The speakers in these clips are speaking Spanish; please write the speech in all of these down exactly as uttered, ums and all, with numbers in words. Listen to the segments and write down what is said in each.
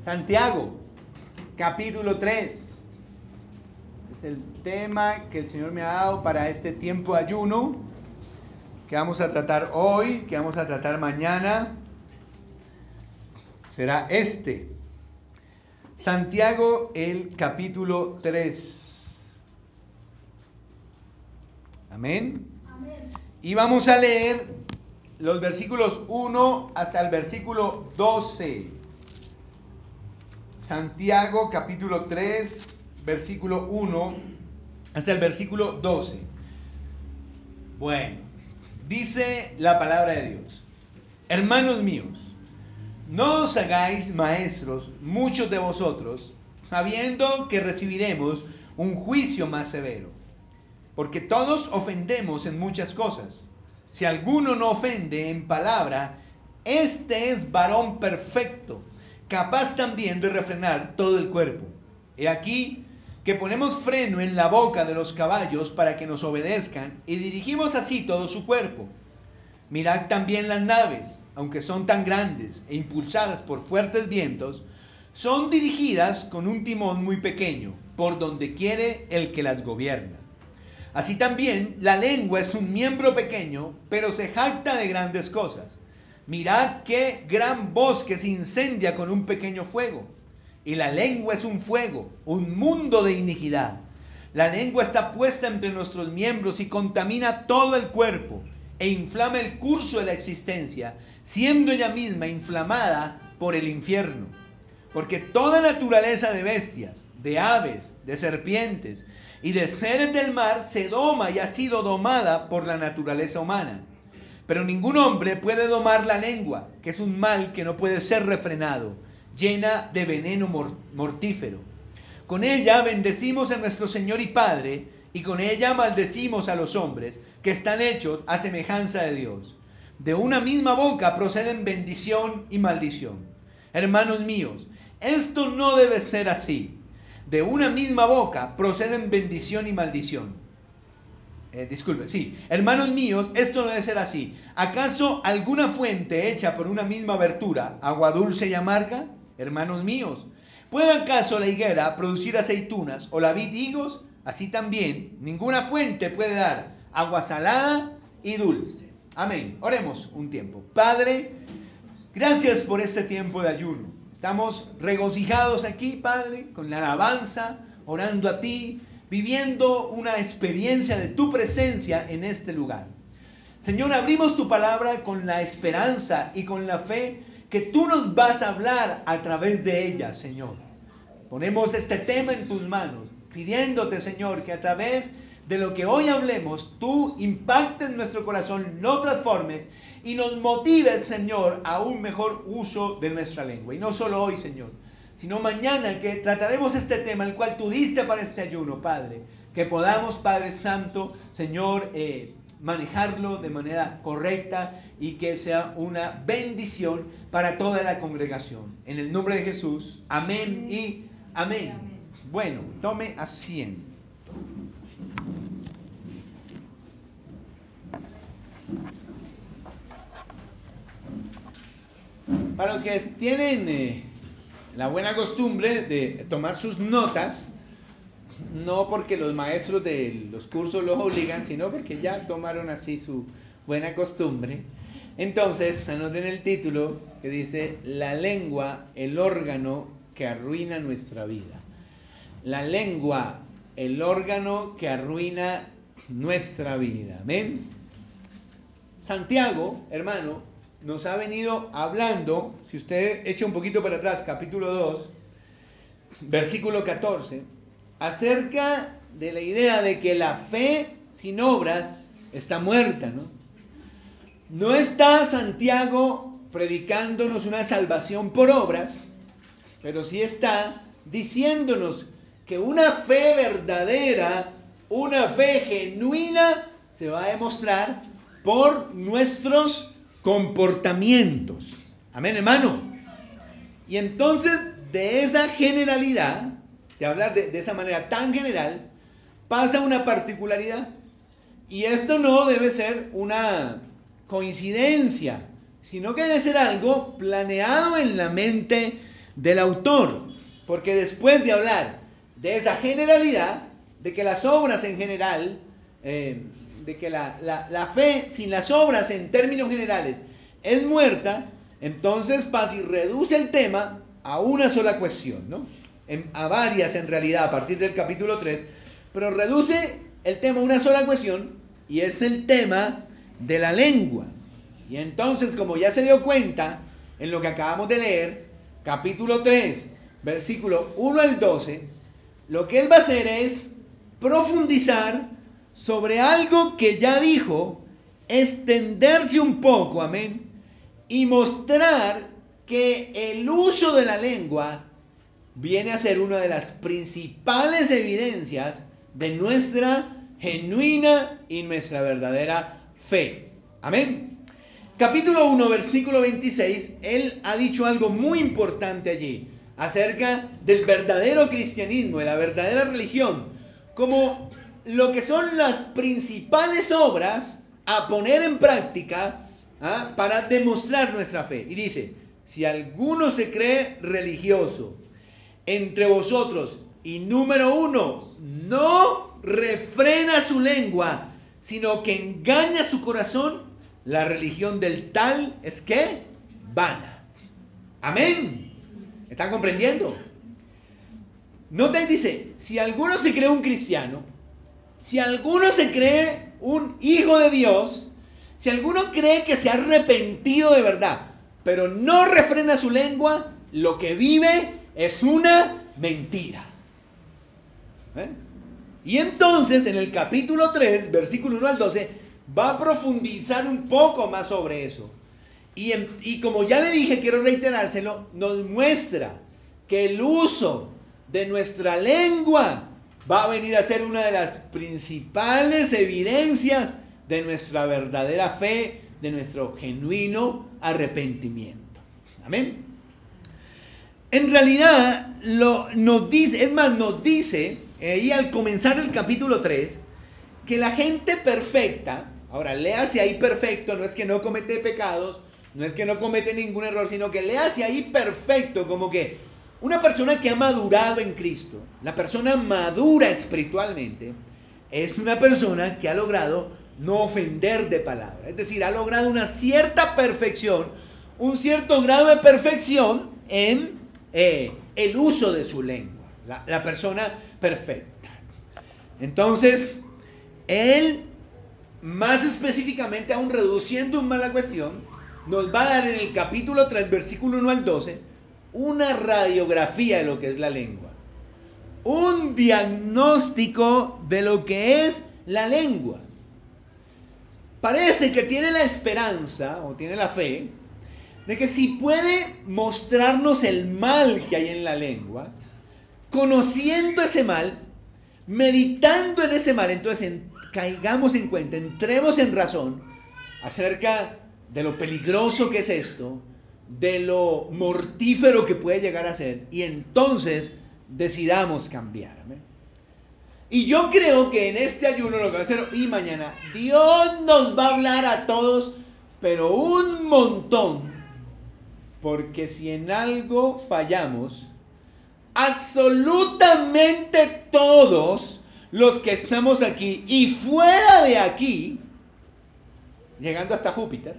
Santiago, capítulo tres. Es el tema que el Señor me ha dado para este tiempo de ayuno, que vamos a tratar hoy, que vamos a tratar mañana. Será este. Santiago, el capítulo tres. Amén. Amén. Y vamos a leer los versículos uno hasta el versículo doce. Santiago capítulo tres, versículo uno hasta el versículo doce. Bueno, dice la palabra de Dios: hermanos míos, no os hagáis maestros muchos de vosotros, sabiendo que recibiremos un juicio más severo. Porque todos ofendemos en muchas cosas. Si alguno no ofende en palabra, este es varón perfecto, capaz también de refrenar todo el cuerpo. He aquí que ponemos freno en la boca de los caballos para que nos obedezcan, y dirigimos así todo su cuerpo. Mirad también las naves, aunque son tan grandes e impulsadas por fuertes vientos, son dirigidas con un timón muy pequeño, por donde quiere el que las gobierna. Así también la lengua es un miembro pequeño, pero se jacta de grandes cosas. Mirad qué gran bosque se incendia con un pequeño fuego. Y la lengua es un fuego, un mundo de iniquidad. La lengua está puesta entre nuestros miembros y contamina todo el cuerpo, e inflama el curso de la existencia, siendo ella misma inflamada por el infierno. Porque toda naturaleza de bestias, de aves, de serpientes y de seres del mar se doma y ha sido domada por la naturaleza humana. Pero ningún hombre puede domar la lengua, que es un mal que no puede ser refrenado, llena de veneno mortífero. Con ella bendecimos a nuestro Señor y Padre, y con ella maldecimos a los hombres, que están hechos a semejanza de Dios. De una misma boca proceden bendición y maldición. Hermanos míos, esto no debe ser así. De una misma boca proceden bendición y maldición. Eh, disculpen, sí. Hermanos míos, esto no debe ser así. ¿Acaso alguna fuente hecha por una misma abertura, agua dulce y amarga? Hermanos míos, ¿puede acaso la higuera producir aceitunas o la vid higos? Así también, ninguna fuente puede dar agua salada y dulce. Amén. Oremos un tiempo. Padre, gracias por este tiempo de ayuno. Estamos regocijados aquí, Padre, con la alabanza, orando a ti, viviendo una experiencia de tu presencia en este lugar. Señor, abrimos tu palabra con la esperanza y con la fe que tú nos vas a hablar a través de ella, Señor. Ponemos este tema en tus manos, pidiéndote, Señor, que a través de lo que hoy hablemos, tú impactes nuestro corazón, lo transformes y nos motives, Señor, a un mejor uso de nuestra lengua. Y no solo hoy, Señor, sino mañana, que trataremos este tema, el cual tú diste para este ayuno, Padre. Que podamos, Padre Santo, Señor, eh, manejarlo de manera correcta y que sea una bendición para toda la congregación. En el nombre de Jesús, amén y amén. Bueno, tome asiento. Para los que tienen Eh, la buena costumbre de tomar sus notas, no porque los maestros de los cursos los obligan, sino porque ya tomaron así su buena costumbre. Entonces, anoten el título que dice: la lengua, el órgano que arruina nuestra vida. La lengua, el órgano que arruina nuestra vida. Amén. Santiago, hermano, nos ha venido hablando, si usted echa un poquito para atrás, capítulo dos, versículo catorce, acerca de la idea de que la fe sin obras está muerta, ¿no? No está Santiago predicándonos una salvación por obras, pero sí está diciéndonos que una fe verdadera, una fe genuina, se va a demostrar por nuestros comportamientos. Amén, hermano. Y entonces, de esa generalidad, de hablar de, de esa manera tan general, pasa una particularidad. Y esto no debe ser una coincidencia, sino que debe ser algo planeado en la mente del autor, porque después de hablar de esa generalidad, de que las obras en general, eh, de que la, la, la fe sin las obras en términos generales es muerta, entonces pasa y reduce el tema a una sola cuestión, ¿no? En, a varias en realidad a partir del capítulo tres, pero reduce el tema a una sola cuestión y es el tema de la lengua. Y entonces, como ya se dio cuenta en lo que acabamos de leer, capítulo tres, versículo uno al doce, lo que él va a hacer es profundizar sobre algo que ya dijo, extenderse un poco, amén, y mostrar que el uso de la lengua viene a ser una de las principales evidencias de nuestra genuina y nuestra verdadera fe. Amén. Capítulo uno, versículo veintiséis, él ha dicho algo muy importante allí acerca del verdadero cristianismo, de la verdadera religión, como lo que son las principales obras a poner en práctica, ¿ah?, para demostrar nuestra fe. Y dice, si alguno se cree religioso entre vosotros y número uno, no refrena su lengua, sino que engaña su corazón, la religión del tal es que vana. Amén. ¿Están comprendiendo? Nota y dice, si alguno se cree un cristiano, si alguno se cree un hijo de Dios, si alguno cree que se ha arrepentido de verdad, pero no refrena su lengua, lo que vive es una mentira. ¿Eh? Y entonces en el capítulo tres, versículo uno al doce, va a profundizar un poco más sobre eso. Y, en, y como ya le dije, quiero reiterárselo, nos muestra que el uso de nuestra lengua va a venir a ser una de las principales evidencias de nuestra verdadera fe, de nuestro genuino arrepentimiento. Amén. En realidad, lo, nos dice, es más, nos dice, ahí al comenzar el capítulo tres, que la gente perfecta, ahora léase ahí perfecto, no es que no comete pecados, no es que no comete ningún error, sino que léase ahí perfecto, como que una persona que ha madurado en Cristo, la persona madura espiritualmente, es una persona que ha logrado no ofender de palabra. Es decir, ha logrado una cierta perfección, un cierto grado de perfección en eh, el uso de su lengua. La, la persona perfecta. Entonces, él, más específicamente, aún reduciendo más la cuestión, nos va a dar en el capítulo tres, versículo uno al doce, una radiografía de lo que es la lengua, un diagnóstico de lo que es la lengua. Parece que tiene la esperanza o tiene la fe de que si puede mostrarnos el mal que hay en la lengua, conociendo ese mal, meditando en ese mal, entonces en, caigamos en cuenta, entremos en razón acerca de lo peligroso que es esto, de lo mortífero que puede llegar a ser, y entonces decidamos cambiar. ¿Amén? Y yo creo que en este ayuno lo que va a hacer hoy y mañana, Dios nos va a hablar a todos, pero un montón, porque si en algo fallamos, absolutamente todos los que estamos aquí y fuera de aquí, llegando hasta Júpiter,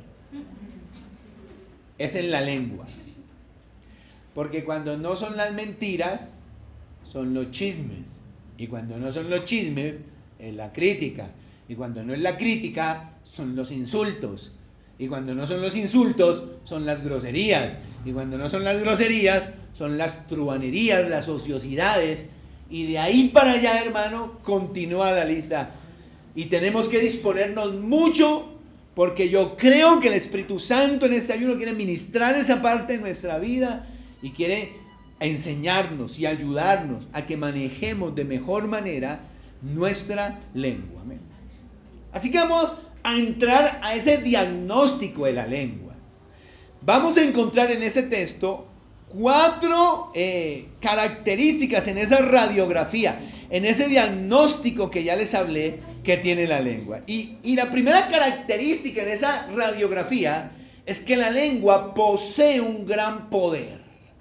es en la lengua. Porque cuando no son las mentiras, son los chismes. Y cuando no son los chismes, es la crítica. Y cuando no es la crítica, son los insultos. Y cuando no son los insultos, son las groserías. Y cuando no son las groserías, son las truhanerías, las ociosidades. Y de ahí para allá, hermano, continúa la lista. Y tenemos que disponernos mucho, porque yo creo que el Espíritu Santo en este ayuno quiere ministrar esa parte de nuestra vida y quiere enseñarnos y ayudarnos a que manejemos de mejor manera nuestra lengua. Amén. Así que vamos a entrar a ese diagnóstico de la lengua. Vamos a encontrar en ese texto cuatro eh, características en esa radiografía, en ese diagnóstico que ya les hablé que tiene la lengua. Y, y la primera característica en esa radiografía es que la lengua posee un gran poder.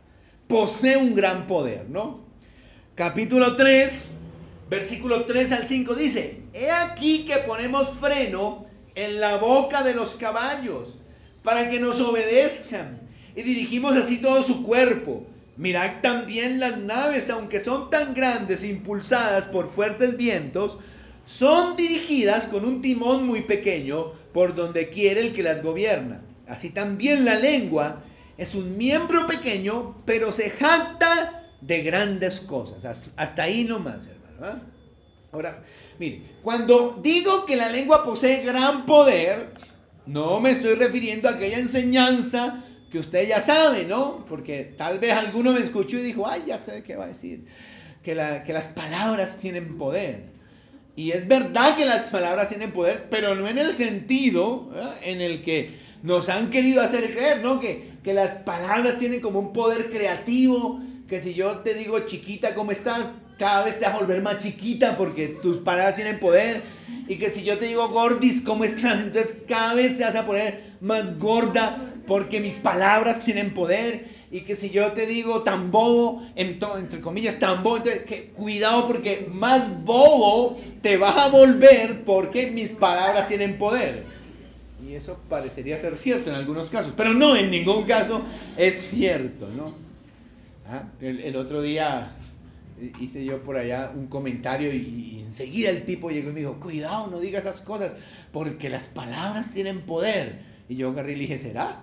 posee un gran poder, ¿no? Capítulo tres, versículo tres al cinco dice: he aquí que ponemos freno en la boca de los caballos para que nos obedezcan, y dirigimos así todo su cuerpo. Mirad también las naves, aunque son tan grandes e impulsadas por fuertes vientos, son dirigidas con un timón muy pequeño por donde quiere el que las gobierna. Así también la lengua es un miembro pequeño, pero se jacta de grandes cosas. Hasta ahí nomás, hermano, ¿eh? Ahora, mire, cuando digo que la lengua posee gran poder, no me estoy refiriendo a aquella enseñanza que usted ya sabe, ¿no? Porque tal vez alguno me escuchó y dijo: ay, ya sé qué va a decir, que, la, que las palabras tienen poder. Y es verdad que las palabras tienen poder, pero no en el sentido, ¿eh?, en el que nos han querido hacer creer, ¿no? Que, que las palabras tienen como un poder creativo, que si yo te digo chiquita, ¿cómo estás?, cada vez te vas a volver más chiquita porque tus palabras tienen poder. Y que si yo te digo gordis, ¿cómo estás?, entonces cada vez te vas a poner más gorda porque mis palabras tienen poder. Y que si yo te digo tan bobo, entre comillas tan bobo, entonces que, cuidado porque más bobo te vas a volver porque mis palabras tienen poder. Y eso parecería ser cierto en algunos casos, pero no, en ningún caso es cierto, ¿no? ¿Ah? El, el otro día hice yo por allá un comentario y, y enseguida el tipo llegó y me dijo: cuidado, no digas esas cosas porque las palabras tienen poder. Y yo agarré y le dije: ¿será?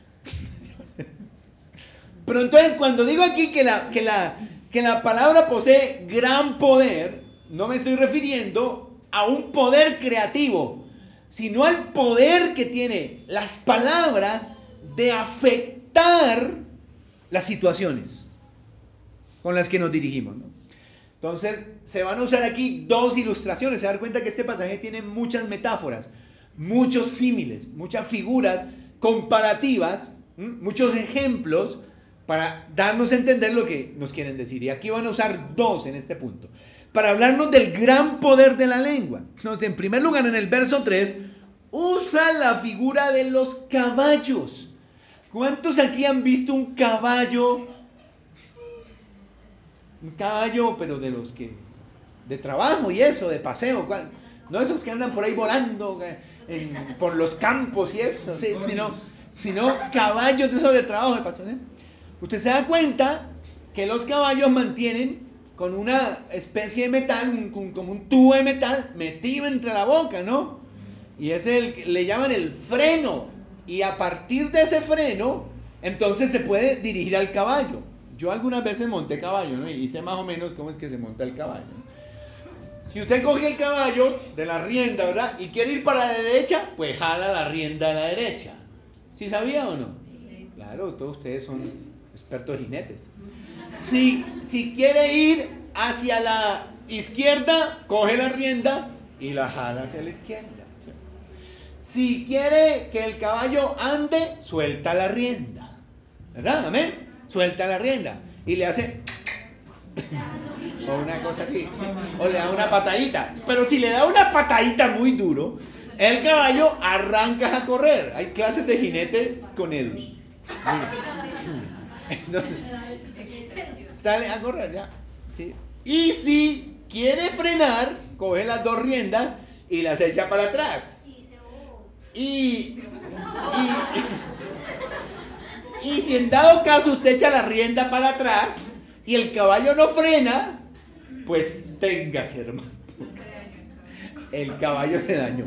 Pero entonces cuando digo aquí que la, que, la, que la palabra posee gran poder, no me estoy refiriendo a un poder creativo, sino al poder que tiene las palabras de afectar las situaciones con las que nos dirigimos, ¿no? Entonces se van a usar aquí dos ilustraciones. Se dan cuenta que este pasaje tiene muchas metáforas, muchos símiles, muchas figuras comparativas, ¿m? muchos ejemplos para darnos a entender lo que nos quieren decir. Y aquí van a usar dos en este punto, para hablarnos del gran poder de la lengua. Entonces, en primer lugar, en el verso tres, usa la figura de los caballos. ¿Cuántos aquí han visto un caballo? Un caballo, pero de los que, de trabajo y eso, de paseo. No esos que andan por ahí volando en, por los campos y eso, ¿sí? sino, sino caballos de esos de trabajo, de paseo, ¿sí? Usted se da cuenta que los caballos mantienen con una especie de metal, un, como un tubo de metal metido entre la boca, ¿no? Y es el, le llaman el freno. Y a partir de ese freno, entonces se puede dirigir al caballo. Yo algunas veces monté caballo, ¿no? Y sé más o menos cómo es que se monta el caballo, ¿no? Si usted coge el caballo de la rienda, ¿verdad?, y quiere ir para la derecha, pues jala la rienda de la derecha. ¿Sí sabía o no? Sí. Claro, todos ustedes son expertos jinetes. Si, si quiere ir hacia la izquierda, coge la rienda y la jala hacia la izquierda. ¿Sí? Si quiere que el caballo ande, suelta la rienda. ¿Verdad? ¿Amén? Suelta la rienda y le hace o una cosa así, o le da una patadita. Pero si le da una patadita muy duro, el caballo arranca a correr. Hay clases de jinete con Edwin. Entonces, sale a correr ya, ¿sí? Y si quiere frenar, coge las dos riendas y las echa para atrás. Y, y, y si en dado caso usted echa la rienda para atrás y el caballo no frena, pues téngase, hermano. El caballo se dañó.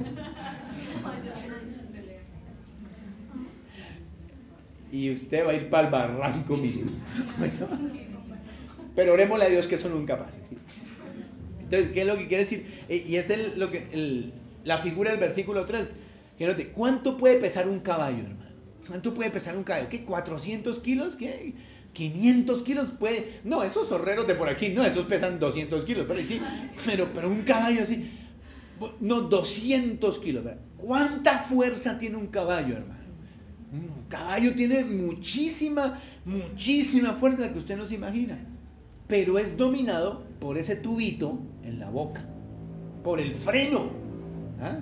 Y usted va a ir para el barranco mínimo. Pero orémosle a Dios que eso nunca pase, ¿sí? Entonces, ¿qué es lo que quiere decir? Y es el, lo que, el, la figura del versículo tres. Que note, ¿cuánto puede pesar un caballo, hermano? ¿Cuánto puede pesar un caballo? ¿Qué? ¿cuatrocientos kilos? ¿Qué? ¿quinientos kilos? Puede. No, esos zorreros de por aquí, no, esos pesan doscientos kilos. Pero, sí, pero, pero un caballo así, no, doscientos kilos. ¿Verdad? ¿Cuánta fuerza tiene un caballo, hermano? Un caballo tiene muchísima, muchísima fuerza, la que usted no se imagina. Pero es dominado por ese tubito en la boca, por el freno. ¿Ah?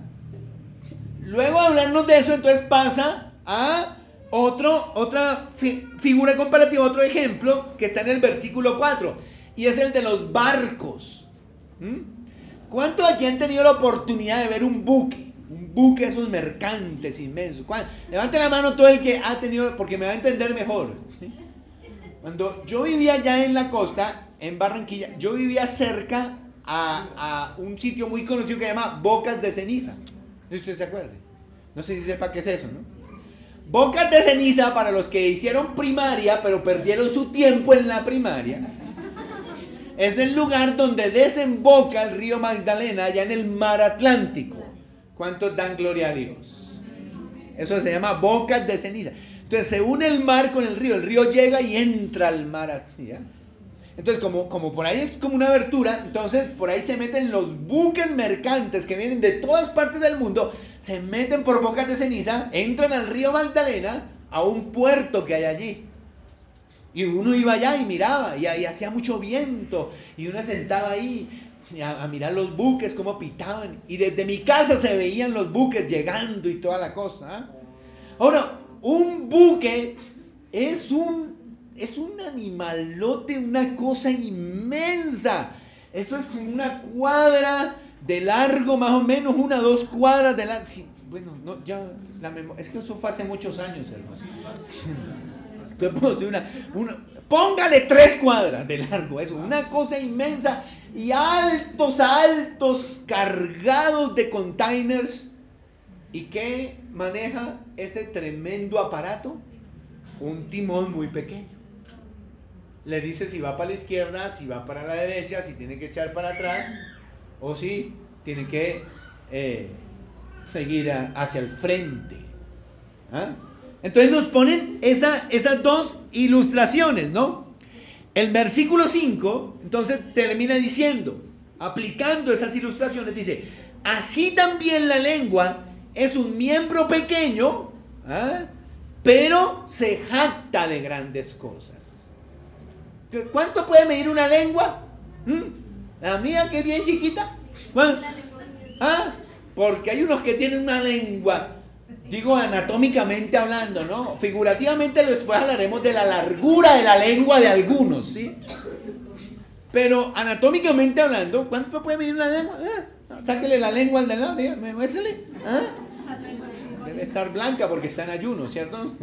Luego de hablarnos de eso, entonces pasa a otro, otra fi- figura figura comparativa, otro ejemplo que está en el versículo cuatro, y es el de los barcos. ¿Mm? ¿Cuántos aquí han tenido la oportunidad de ver un buque? Un buque, esos mercantes inmensos. Levante la mano todo el que ha tenido, porque me va a entender mejor. ¿Sí? Cuando yo vivía allá en la costa, en Barranquilla, yo vivía cerca a, a un sitio muy conocido que se llama Bocas de Ceniza. No sé si usted se acuerde. No sé si sepa qué es eso, ¿no? Bocas de Ceniza, para los que hicieron primaria, pero perdieron su tiempo en la primaria, es el lugar donde desemboca el río Magdalena, allá en el mar Atlántico. ¿Cuántos dan gloria a Dios? Eso se llama Bocas de Ceniza. Entonces se une el mar con el río, el río llega y entra al mar así, ¿eh? Entonces como, como por ahí es como una abertura, entonces por ahí se meten los buques mercantes que vienen de todas partes del mundo, se meten por Bocas de Ceniza, entran al río Magdalena, a un puerto que hay allí. Y uno iba allá y miraba, y, y hacía mucho viento, y uno se sentaba ahí a, a mirar los buques, cómo pitaban, y desde mi casa se veían los buques llegando y toda la cosa, ¿eh? Ahora, un buque es un, es un animalote, una cosa inmensa. Eso es una cuadra de largo, más o menos, una o dos cuadras de largo. Sí, bueno, no, ya, la memoria, es que eso fue hace muchos años, hermano. Entonces, una, una, póngale tres cuadras de largo, eso, una cosa inmensa, y altos, altos, cargados de containers. ¿Y qué maneja ese tremendo aparato? Un timón muy pequeño. Le dice si va para la izquierda, si va para la derecha, si tiene que echar para atrás, o si tiene que eh, seguir a, hacia el frente. ¿Ah? Entonces nos ponen esa, esas dos ilustraciones, ¿no? El versículo cinco, entonces termina diciendo, aplicando esas ilustraciones, dice, así también la lengua es un miembro pequeño, ¿ah? Pero se jacta de grandes cosas. ¿Cuánto puede medir una lengua? ¿Mm? La mía, que es bien chiquita. ¿Ah? Porque hay unos que tienen una lengua, digo anatómicamente hablando, ¿no? Figurativamente después hablaremos de la largura de la lengua de algunos, ¿sí? Pero anatómicamente hablando, ¿cuánto puede medir una lengua? ¿Ah? Sáquele la lengua al de lado, dígame, muéstrele. ¿Ah? Debe estar blanca porque está en ayuno, ¿cierto?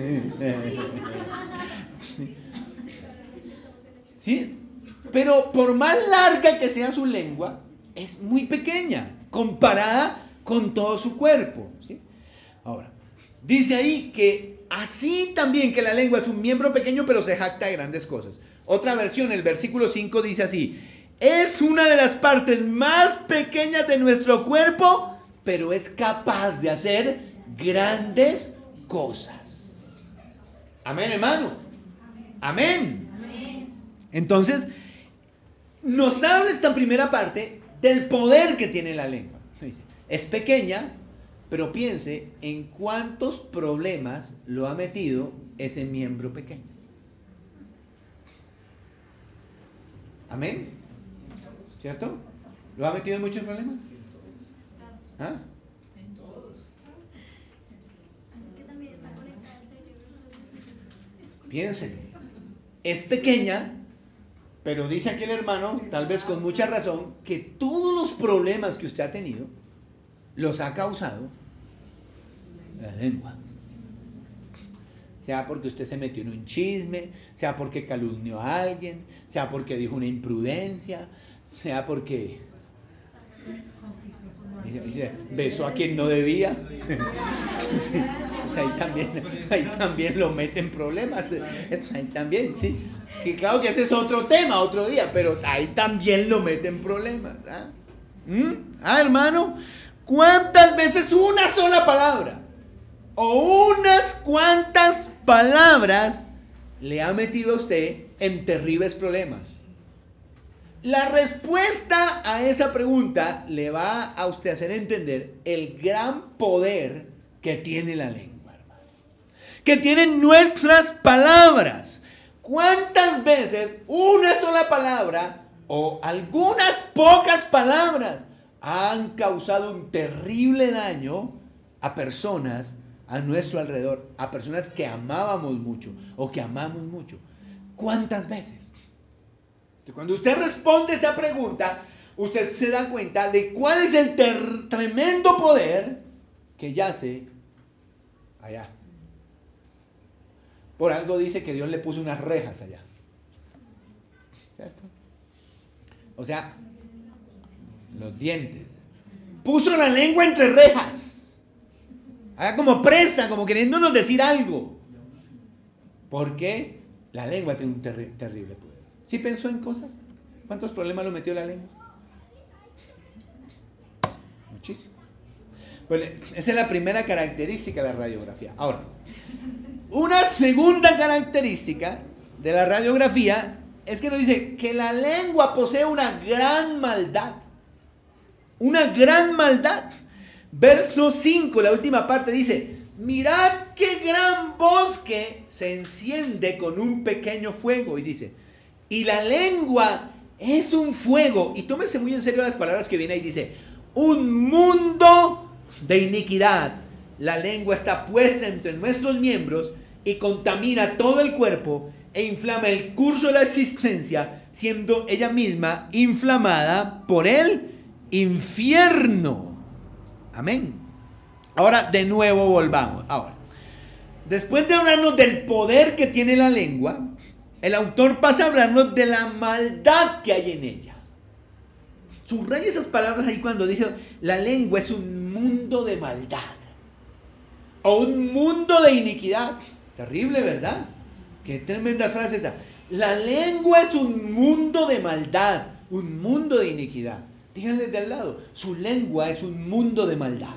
¿Sí? Pero por más larga que sea su lengua, es muy pequeña comparada con todo su cuerpo, ¿sí? Ahora, dice ahí que así también que la lengua es un miembro pequeño, pero se jacta de grandes cosas. Otra versión, el versículo cinco dice así, es una de las partes más pequeñas de nuestro cuerpo, pero es capaz de hacer grandes cosas. Amén, hermano. Amén. Amén. Entonces, nos habla esta primera parte del poder que tiene la lengua. Dice, es pequeña, pero piense en cuántos problemas lo ha metido ese miembro pequeño. Amén. ¿Cierto? ¿Lo ha metido en muchos problemas? ¿Ah? Piensen, es pequeña, pero dice aquí el hermano, tal vez con mucha razón, que todos los problemas que usted ha tenido los ha causado la lengua. Sea porque usted se metió en un chisme, sea porque calumnió a alguien, sea porque dijo una imprudencia, sea porque dice, besó a quien no debía. Sí, ahí, también, ahí también lo mete en problemas. Ahí también, sí. Que claro que ese es otro tema, otro día, pero ahí también lo mete en problemas. ¿Ah? ¿Mm? Ah, hermano, ¿cuántas veces una sola palabra o unas cuantas palabras le ha metido a usted en terribles problemas? La respuesta a esa pregunta le va a usted hacer entender el gran poder que tiene la lengua, hermano. Que tienen nuestras palabras. ¿Cuántas veces una sola palabra o algunas pocas palabras han causado un terrible daño a personas a nuestro alrededor, a personas que amábamos mucho o que amamos mucho? ¿Cuántas veces? Cuando usted responde esa pregunta, usted se da cuenta de cuál es el ter- tremendo poder que yace allá. Por algo dice que Dios le puso unas rejas allá. ¿Cierto? O sea, los dientes. Puso la lengua entre rejas. Haga como presa, como queriéndonos decir algo. Porque la lengua tiene un terri- terrible poder. ¿Sí pensó en cosas? ¿Cuántos problemas lo metió la lengua? Muchísimo. Pues esa es la primera característica de la radiografía. Ahora, una segunda característica de la radiografía es que nos dice que la lengua posee una gran maldad. Una gran maldad. Verso cinco, la última parte dice: mirad qué gran bosque se enciende con un pequeño fuego. Y dice, y la lengua es un fuego. Y tómese muy en serio las palabras que viene ahí. Dice, un mundo de iniquidad. La lengua está puesta entre nuestros miembros y contamina todo el cuerpo e inflama el curso de la existencia, siendo ella misma inflamada por el infierno. Amén. Ahora de nuevo volvamos. Ahora, después de hablarnos del poder que tiene la lengua, el autor pasa a hablarnos de la maldad que hay en ella. Subraya esas palabras ahí cuando dice la lengua es un mundo de maldad o un mundo de iniquidad. Terrible, ¿verdad? Qué tremenda frase esa. La lengua es un mundo de maldad, un mundo de iniquidad. Díganle de al lado, su lengua es un mundo de maldad.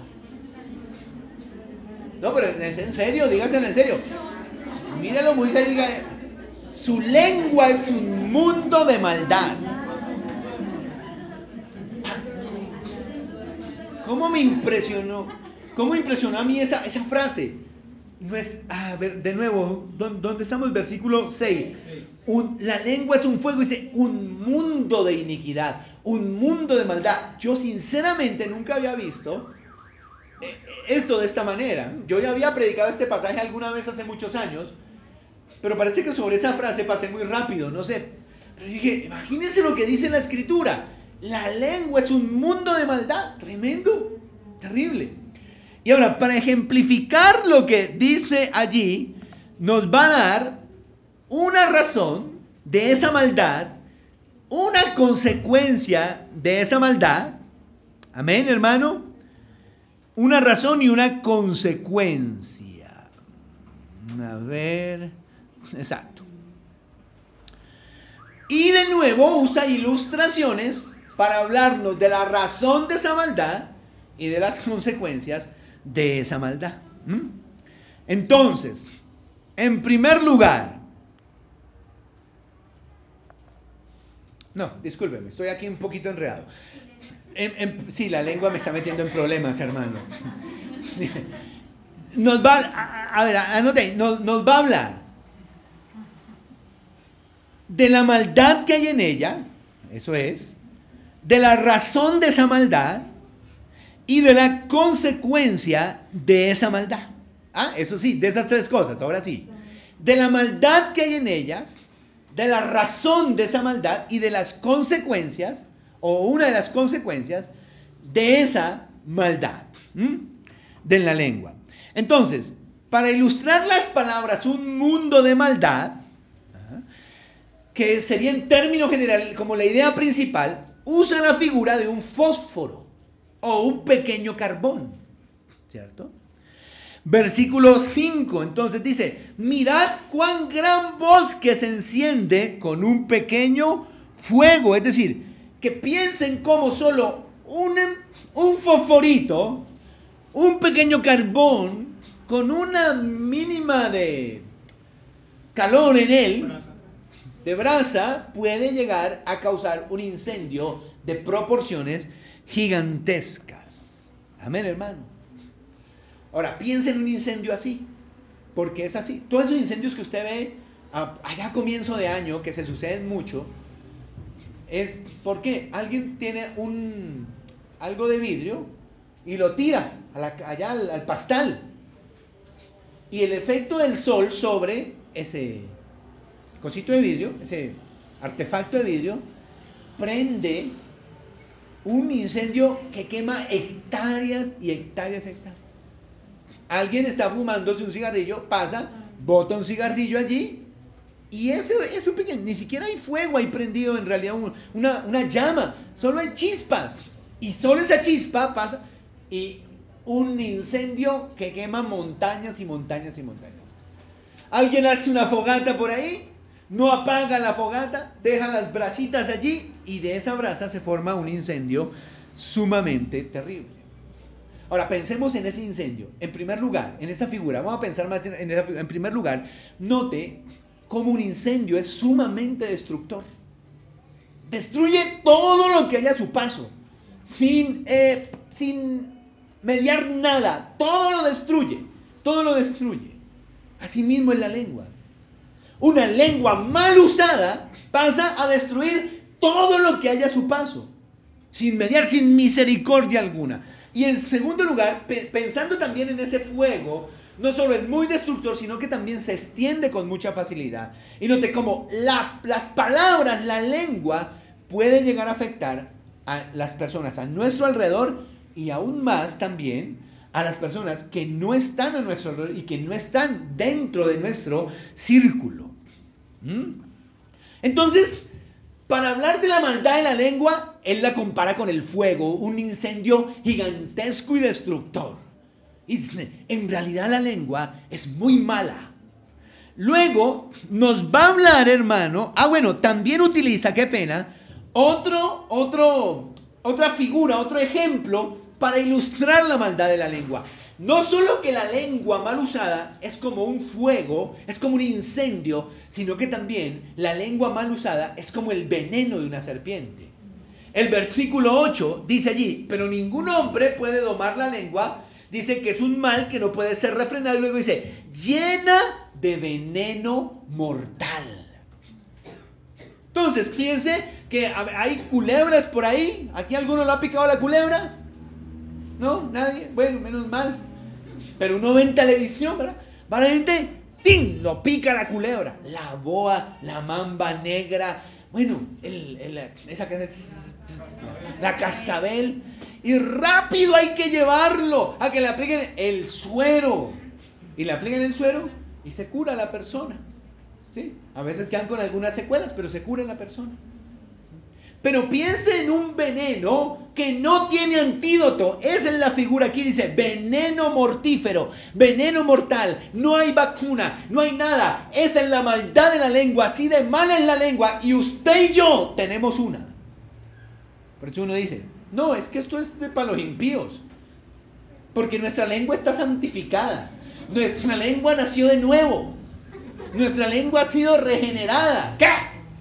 No, pero es en serio, dígaselo en serio. Míralo muy serio, diga, su lengua es un mundo de maldad. ¿Cómo me impresionó? ¿Cómo impresionó a mí esa, esa frase? No es, a ver, de nuevo, ¿dónde estamos? Versículo seis. Un, la lengua es un fuego, dice, un mundo de iniquidad, un mundo de maldad. Yo sinceramente nunca había visto esto de esta manera. Yo ya había predicado este pasaje alguna vez hace muchos años, pero parece que sobre esa frase pasé muy rápido, no sé. Pero dije, imagínense lo que dice la Escritura. La lengua es un mundo de maldad, tremendo, terrible. Y ahora, para ejemplificar lo que dice allí, nos va a dar una razón de esa maldad, una consecuencia de esa maldad. Amén, hermano. Una razón y una consecuencia. A ver, exacto. Y de nuevo usa ilustraciones para hablarnos de la razón de esa maldad y de las consecuencias de esa maldad. ¿Mm? Entonces, en primer lugar, no, discúlpeme, estoy aquí un poquito enredado. En, en, sí, la lengua me está metiendo en problemas, hermano. Nos va, a, a ver, anoten, nos, nos va a hablar de la maldad que hay en ella, eso es, de la razón de esa maldad y de la consecuencia de esa maldad. Ah, eso sí, de esas tres cosas, ahora sí. De la maldad que hay en ellas, de la razón de esa maldad y de las consecuencias, o una de las consecuencias de esa maldad, ¿m? de la lengua. Entonces, para ilustrar las palabras un mundo de maldad, que sería en términos generales como la idea principal, usa la figura de un fósforo o un pequeño carbón, ¿cierto? Versículo cinco, entonces dice, mirad cuán gran bosque se enciende con un pequeño fuego, es decir, que piensen como solo un, un fosforito, un pequeño carbón, con una mínima de calor en él, de brasa, puede llegar a causar un incendio de proporciones gigantescas. Amén, hermano. Ahora, piensen en un incendio así, porque es así. Todos esos incendios que usted ve allá a comienzo de año, que se suceden mucho, es porque alguien tiene un algo de vidrio y lo tira a la, allá al, al pastal. y el efecto del sol sobre ese cosito de vidrio, ese artefacto de vidrio, prende un incendio que quema hectáreas y hectáreas y hectáreas. Alguien está fumándose un cigarrillo, pasa, bota un cigarrillo allí y eso es un pequeño, ni siquiera hay fuego ahí prendido en realidad, un, una, una llama, solo hay chispas y solo esa chispa pasa y un incendio que quema montañas y montañas y montañas. Alguien hace una fogata por ahí, no apaga la fogata, deja las brasitas allí y de esa brasa se forma un incendio sumamente terrible. Ahora pensemos en ese incendio. En primer lugar, en esa figura, vamos a pensar más en, en esa figura. En primer lugar, note cómo un incendio es sumamente destructor. Destruye todo lo que haya a su paso, sin, eh, sin mediar nada. Todo lo destruye, todo lo destruye. Asimismo es la lengua. Una lengua mal usada pasa a destruir todo lo que haya a su paso, sin mediar, sin misericordia alguna. Y en segundo lugar, pe- pensando también en ese fuego, no solo es muy destructor, sino que también se extiende con mucha facilidad. Y note cómo la, las palabras, la lengua, puede llegar a afectar a las personas a nuestro alrededor y aún más también a las personas que no están a nuestro alrededor y que no están dentro de nuestro círculo. ¿Mm? Entonces, para hablar de la maldad de la lengua, él la compara con el fuego, un incendio gigantesco y destructor. Y en realidad la lengua es muy mala. Luego nos va a hablar, hermano, ah bueno, también utiliza, qué pena, otro, otro, otra figura, otro ejemplo para ilustrar la maldad de la lengua. No solo que la lengua mal usada es como un fuego, es como un incendio, sino que también la lengua mal usada es como el veneno de una serpiente. El versículo ocho dice allí, pero ningún hombre puede domar la lengua, dice que es un mal que no puede ser refrenado y luego dice, llena de veneno mortal. Entonces, fíjense que hay culebras por ahí. ¿Aquí alguno lo ha picado la culebra? ¿No? ¿Nadie? Bueno, menos mal. Pero uno ve en televisión, ¿verdad? Va la gente, ¡tin! Lo pica la culebra. La boa, la mamba negra. Bueno, el, el, esa que es la cascabel. Y rápido hay que llevarlo a que le apliquen el suero. Y le apliquen el suero y se cura la persona. ¿Sí? A veces quedan con algunas secuelas, pero se cura la persona. Pero piense en un veneno que no tiene antídoto. Esa es la figura aquí, dice veneno mortífero, veneno mortal. No hay vacuna, no hay nada. Esa es la maldad de la lengua, así de mala es la lengua. Y usted y yo tenemos una. Por eso uno dice, no, es que esto es de para los impíos. Porque nuestra lengua está santificada. Nuestra lengua nació de nuevo. Nuestra lengua ha sido regenerada. ¿Qué?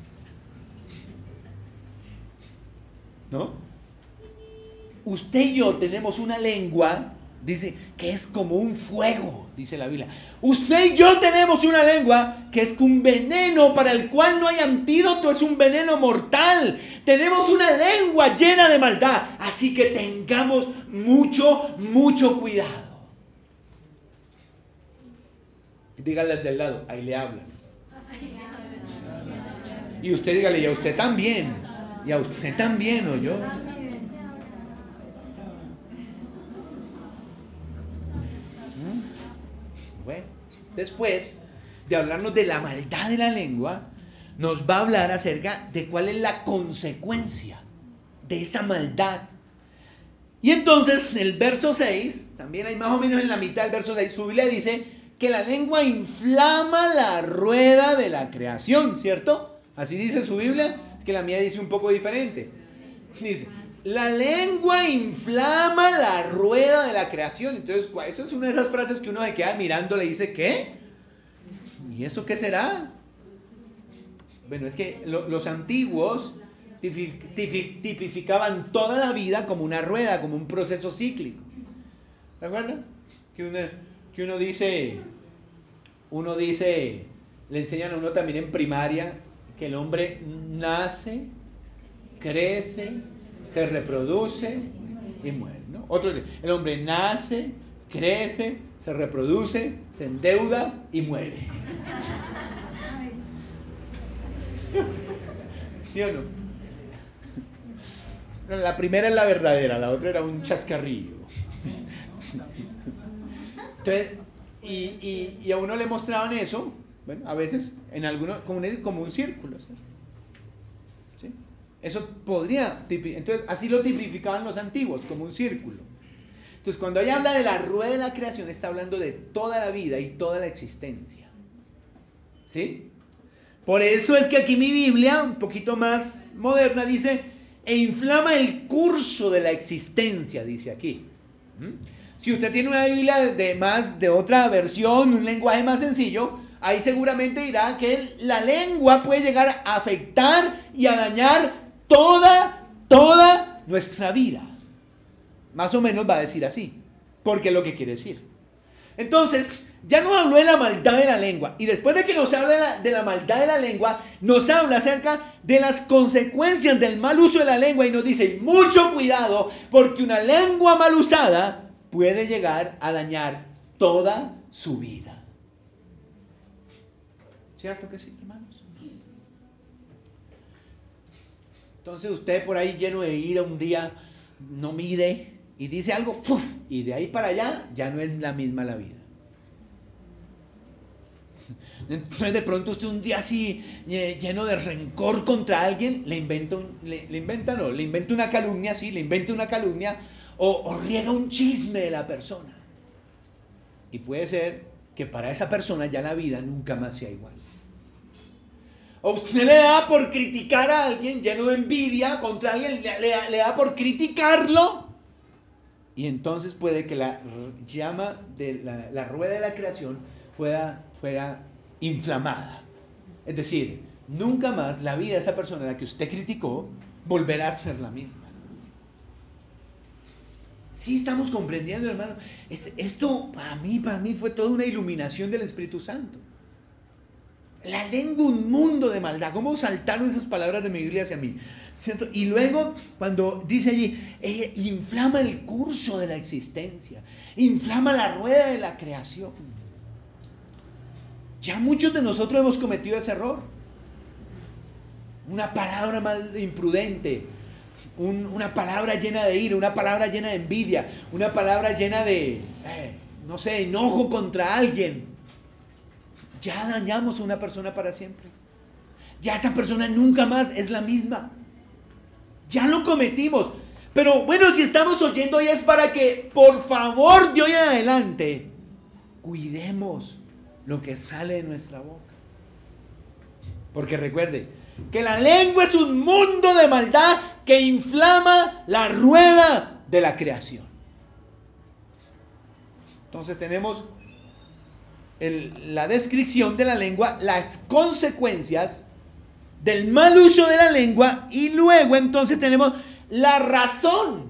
¿No? Usted y yo tenemos una lengua, dice, que es como un fuego, dice la Biblia. Usted y yo tenemos una lengua que es un veneno para el cual no hay antídoto, es un veneno mortal. Tenemos una lengua llena de maldad, así que tengamos mucho, mucho cuidado. Dígale al del lado, ahí le hablan. Y usted dígale, y a usted también. Y a usted también, ¿o yo? Bueno, después de hablarnos de la maldad de la lengua, nos va a hablar acerca de cuál es la consecuencia de esa maldad. Y entonces, en el verso seis, también hay más o menos en la mitad del verso seis, su Biblia dice que la lengua inflama la rueda de la creación, ¿cierto? Así dice su Biblia. Es que la mía dice un poco diferente. Dice, la lengua inflama la rueda de la creación. Entonces, eso es una de esas frases que uno se queda mirando y le dice, ¿qué? ¿Y eso qué será? Bueno, es que lo, los antiguos tipificaban toda la vida como una rueda, como un proceso cíclico. ¿Recuerdan? Que uno, que uno dice, uno dice, le enseñan a uno también en primaria, que el hombre nace, crece, se reproduce y muere, ¿no? Otro, el hombre nace, crece, se reproduce, se endeuda y muere. ¿Sí o no? La primera es la verdadera, la otra era un chascarrillo. Entonces, y, y, y a uno le mostraban eso, bueno, a veces en algunos, como un, como un círculo, ¿sí? ¿Sí? Eso podría, entonces así lo tipificaban los antiguos, como un círculo. Entonces cuando ella habla de la rueda de la creación, está hablando de toda la vida y toda la existencia. ¿Sí? Por eso es que aquí mi Biblia, un poquito más moderna, dice, e inflama el curso de la existencia, dice aquí. ¿Mm? Si usted tiene una Biblia de más, de otra versión, un lenguaje más sencillo, ahí seguramente dirá que la lengua puede llegar a afectar y a dañar toda, toda nuestra vida. Más o menos va a decir así, porque es lo que quiere decir. Entonces, ya nos habló de la maldad de la lengua, y después de que nos habla de la, de la maldad de la lengua, nos habla acerca de las consecuencias del mal uso de la lengua, y nos dice, mucho cuidado, porque una lengua mal usada puede llegar a dañar toda su vida. ¿Cierto que sí, hermanos? Entonces usted por ahí lleno de ira un día no mide y dice algo, ¡fuf! Y de ahí para allá ya no es la misma la vida. Entonces de pronto usted un día así lleno de rencor contra alguien, le inventa, un, le, le inventa no, le inventa una calumnia, sí, le inventa una calumnia o, o riega un chisme de la persona. Y puede ser que para esa persona ya la vida nunca más sea igual. O usted le da por criticar a alguien lleno de envidia contra alguien, le, le, le da por criticarlo. Y entonces puede que la llama de la, la rueda de la creación fuera, fuera inflamada. Es decir, nunca más la vida de esa persona a la que usted criticó volverá a ser la misma. Sí estamos comprendiendo, hermano. Esto para mí, para mí fue toda una iluminación del Espíritu Santo. La lengua, un mundo de maldad. ¿Cómo saltaron esas palabras de mi Biblia hacia mí? ¿Cierto? Y luego, cuando dice allí, ella inflama el curso de la existencia, inflama la rueda de la creación. Ya muchos de nosotros hemos cometido ese error. Una palabra mal imprudente, un, una palabra llena de ira, una palabra llena de envidia, una palabra llena de, eh, no sé, enojo contra alguien. Ya dañamos a una persona para siempre. Ya esa persona nunca más es la misma. Ya lo cometimos. Pero bueno, si estamos oyendo hoy es para que, por favor, de hoy en adelante, cuidemos lo que sale de nuestra boca. Porque recuerde que la lengua es un mundo de maldad que inflama la rueda de la creación. Entonces tenemos el, la descripción de la lengua, las consecuencias del mal uso de la lengua, y luego entonces tenemos la razón.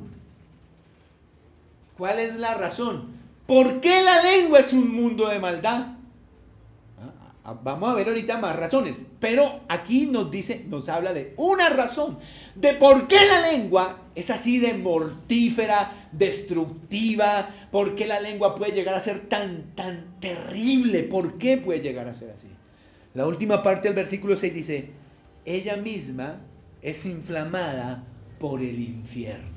¿Cuál es la razón? ¿Por qué la lengua es un mundo de maldad? Vamos a ver ahorita más razones, pero aquí nos dice, nos habla de una razón, de por qué la lengua es así de mortífera, destructiva, por qué la lengua puede llegar a ser tan, tan terrible, por qué puede llegar a ser así. La última parte del versículo seis dice, ella misma es inflamada por el infierno.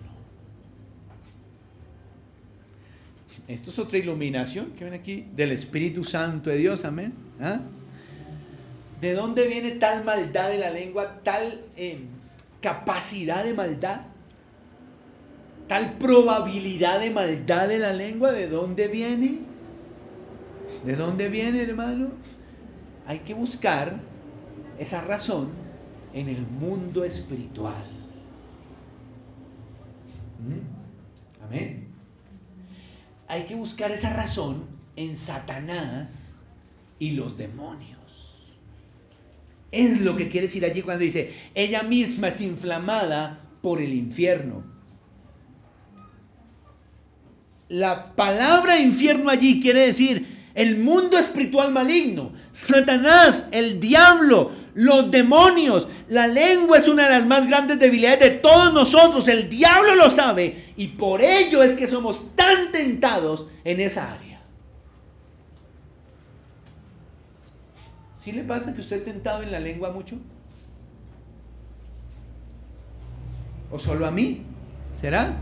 Esto es otra iluminación que ven aquí del Espíritu Santo de Dios, amén. ¿Ah? ¿De dónde viene tal maldad de la lengua, tal eh, capacidad de maldad, tal probabilidad de maldad de la lengua? ¿De dónde viene? ¿De dónde viene, hermano? Hay que buscar esa razón en el mundo espiritual. ¿Mm? Amén. Hay que buscar esa razón en Satanás y los demonios. Es lo que quiere decir allí cuando dice, ella misma es inflamada por el infierno. La palabra infierno allí quiere decir el mundo espiritual maligno, Satanás, el diablo, los demonios. La lengua es una de las más grandes debilidades de todos nosotros. El diablo lo sabe y por ello es que somos tan tentados en esa área. ¿Sí le pasa que usted es tentado en la lengua mucho? ¿O solo a mí? ¿Será?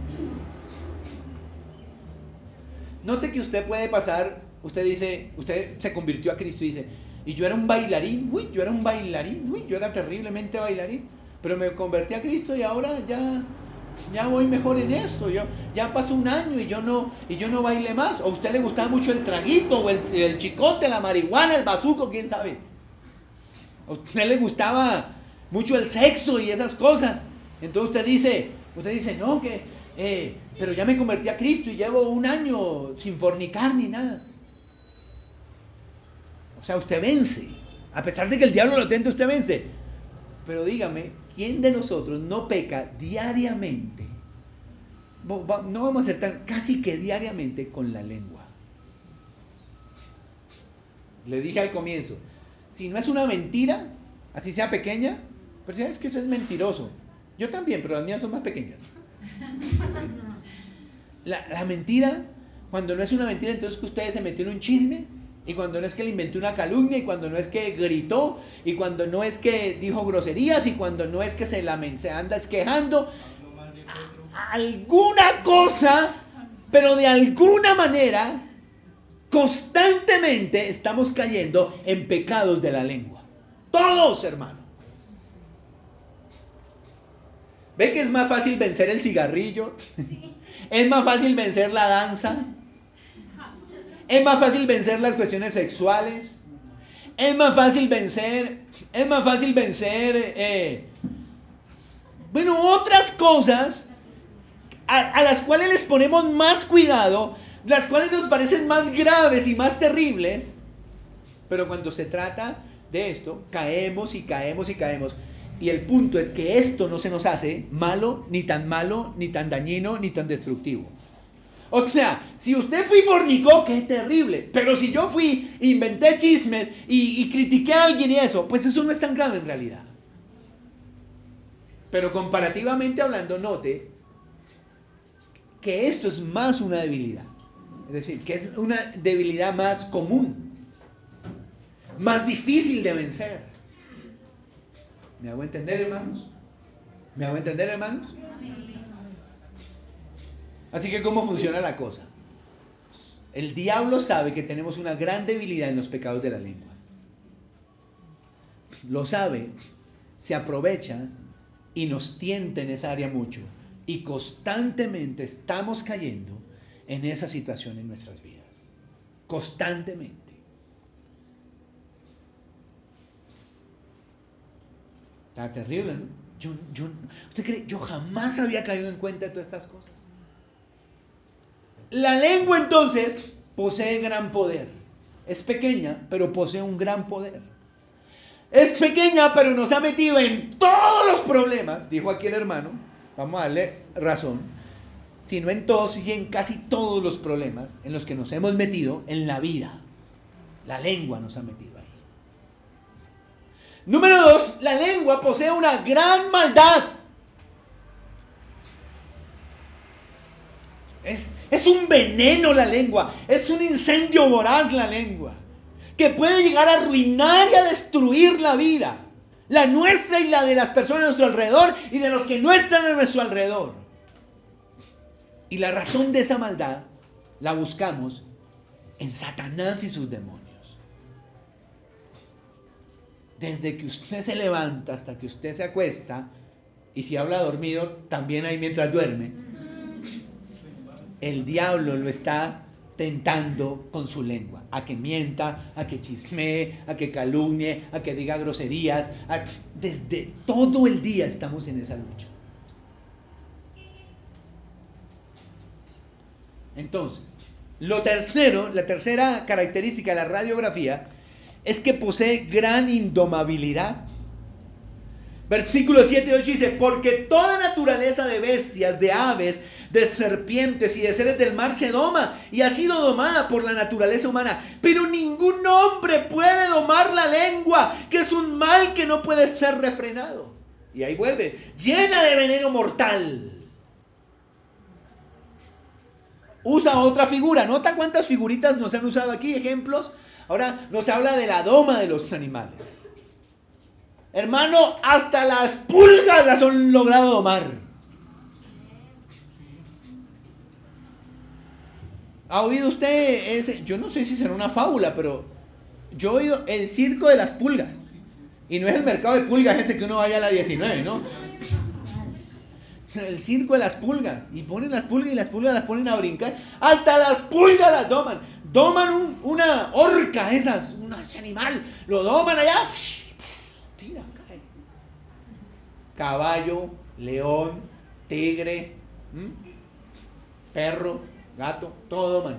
Note que usted puede pasar, usted dice, usted se convirtió a Cristo y dice, y yo era un bailarín, uy, yo era un bailarín, uy, yo era terriblemente bailarín, pero me convertí a Cristo y ahora ya, ya voy mejor en eso, yo, ya pasó un año y yo no, y yo no bailé más. O a usted le gustaba mucho el traguito, o el, el chicote, la marihuana, el bazuco, quién sabe. A usted le gustaba mucho el sexo y esas cosas. Entonces usted dice, usted dice, no, que, eh, pero ya me convertí a Cristo y llevo un año sin fornicar ni nada. O sea, usted vence. A pesar de que el diablo lo tente, usted vence. Pero dígame, ¿quién de nosotros no peca diariamente? No vamos a ser tan, casi que diariamente con la lengua. Le dije al comienzo, si no es una mentira, así sea pequeña, pero si es que eso es mentiroso. Yo también, pero las mías son más pequeñas. La, la mentira, cuando no es una mentira, entonces que usted se metió en un chisme, y cuando no es que le inventó una calumnia, y cuando no es que gritó, y cuando no es que dijo groserías, y cuando no es que se, lamen, se anda esquejando, alguna cosa, pero de alguna manera, constantemente estamos cayendo en pecados de la lengua. Todos, hermano. ¿Ve que es más fácil vencer el cigarrillo? Sí. Es más fácil vencer la danza. Es más fácil vencer las cuestiones sexuales. Es más fácil vencer, es más fácil vencer, eh, bueno, otras cosas a, a las cuales les ponemos más cuidado, las cuales nos parecen más graves y más terribles, pero cuando se trata de esto, caemos y caemos y caemos. Y el punto es que esto no se nos hace malo, ni tan malo, ni tan dañino, ni tan destructivo. O sea, si usted fue y fornicó, qué terrible. Pero si yo fui, inventé chismes y, y critiqué a alguien y eso, pues eso no es tan grave en realidad. Pero comparativamente hablando, note que esto es más una debilidad. Es decir, que es una debilidad más común, más difícil de vencer. ¿Me hago entender, hermanos? ¿Me hago entender, hermanos? Así que, ¿cómo funciona la cosa? El diablo sabe que tenemos una gran debilidad en los pecados de la lengua. Lo sabe, se aprovecha y nos tienta en esa área mucho. Y constantemente estamos cayendo en esa situación en nuestras vidas. Constantemente. Está terrible, ¿no? Yo, yo, ¿Usted cree? Yo jamás había caído en cuenta de todas estas cosas. La lengua entonces posee gran poder. Es pequeña, pero posee un gran poder. Es pequeña, pero nos ha metido en todos los problemas, dijo aquí el hermano. Vamos a darle razón. Si no en todos, y en casi todos los problemas en los que nos hemos metido en la vida. La lengua nos ha metido ahí. Número dos, la lengua posee una gran maldad. Es, es un veneno la lengua, es un incendio voraz la lengua, que puede llegar a arruinar y a destruir la vida, la nuestra y la de las personas a nuestro alrededor y de los que no están a nuestro alrededor. Y la razón de esa maldad la buscamos en Satanás y sus demonios. Desde que usted se levanta hasta que usted se acuesta, y si habla dormido, también ahí mientras duerme, el diablo lo está tentando con su lengua, a que mienta, a que chismee, a que calumnie, a que diga groserías. A... Desde todo el día estamos en esa lucha. Entonces, lo tercero, la tercera característica de la radiografía es que posee gran indomabilidad. Versículo siete y ocho dice: porque toda naturaleza de bestias, de aves, de serpientes y de seres del mar se doma y ha sido domada por la naturaleza humana, pero ningún hombre puede domar la lengua, que es un mal que no puede ser refrenado. Y ahí vuelve, llena de veneno mortal. Usa otra figura. ¿Nota cuántas figuritas nos han usado aquí? Ejemplos. Ahora nos habla de la doma de los animales. Hermano, hasta las pulgas las han logrado domar. ¿Ha oído usted ese? Yo no sé si será una fábula, pero yo he oído el circo de las pulgas. Y no es el mercado de pulgas ese que uno vaya a la diecinueve, ¿no? El circo de las pulgas. Y ponen las pulgas y las pulgas las ponen a brincar. Hasta las pulgas las doman. Doman un, una orca, esas, un animal. Lo doman allá. Tira, cae. Caballo, león, tigre, ¿m? perro, gato, todo doman.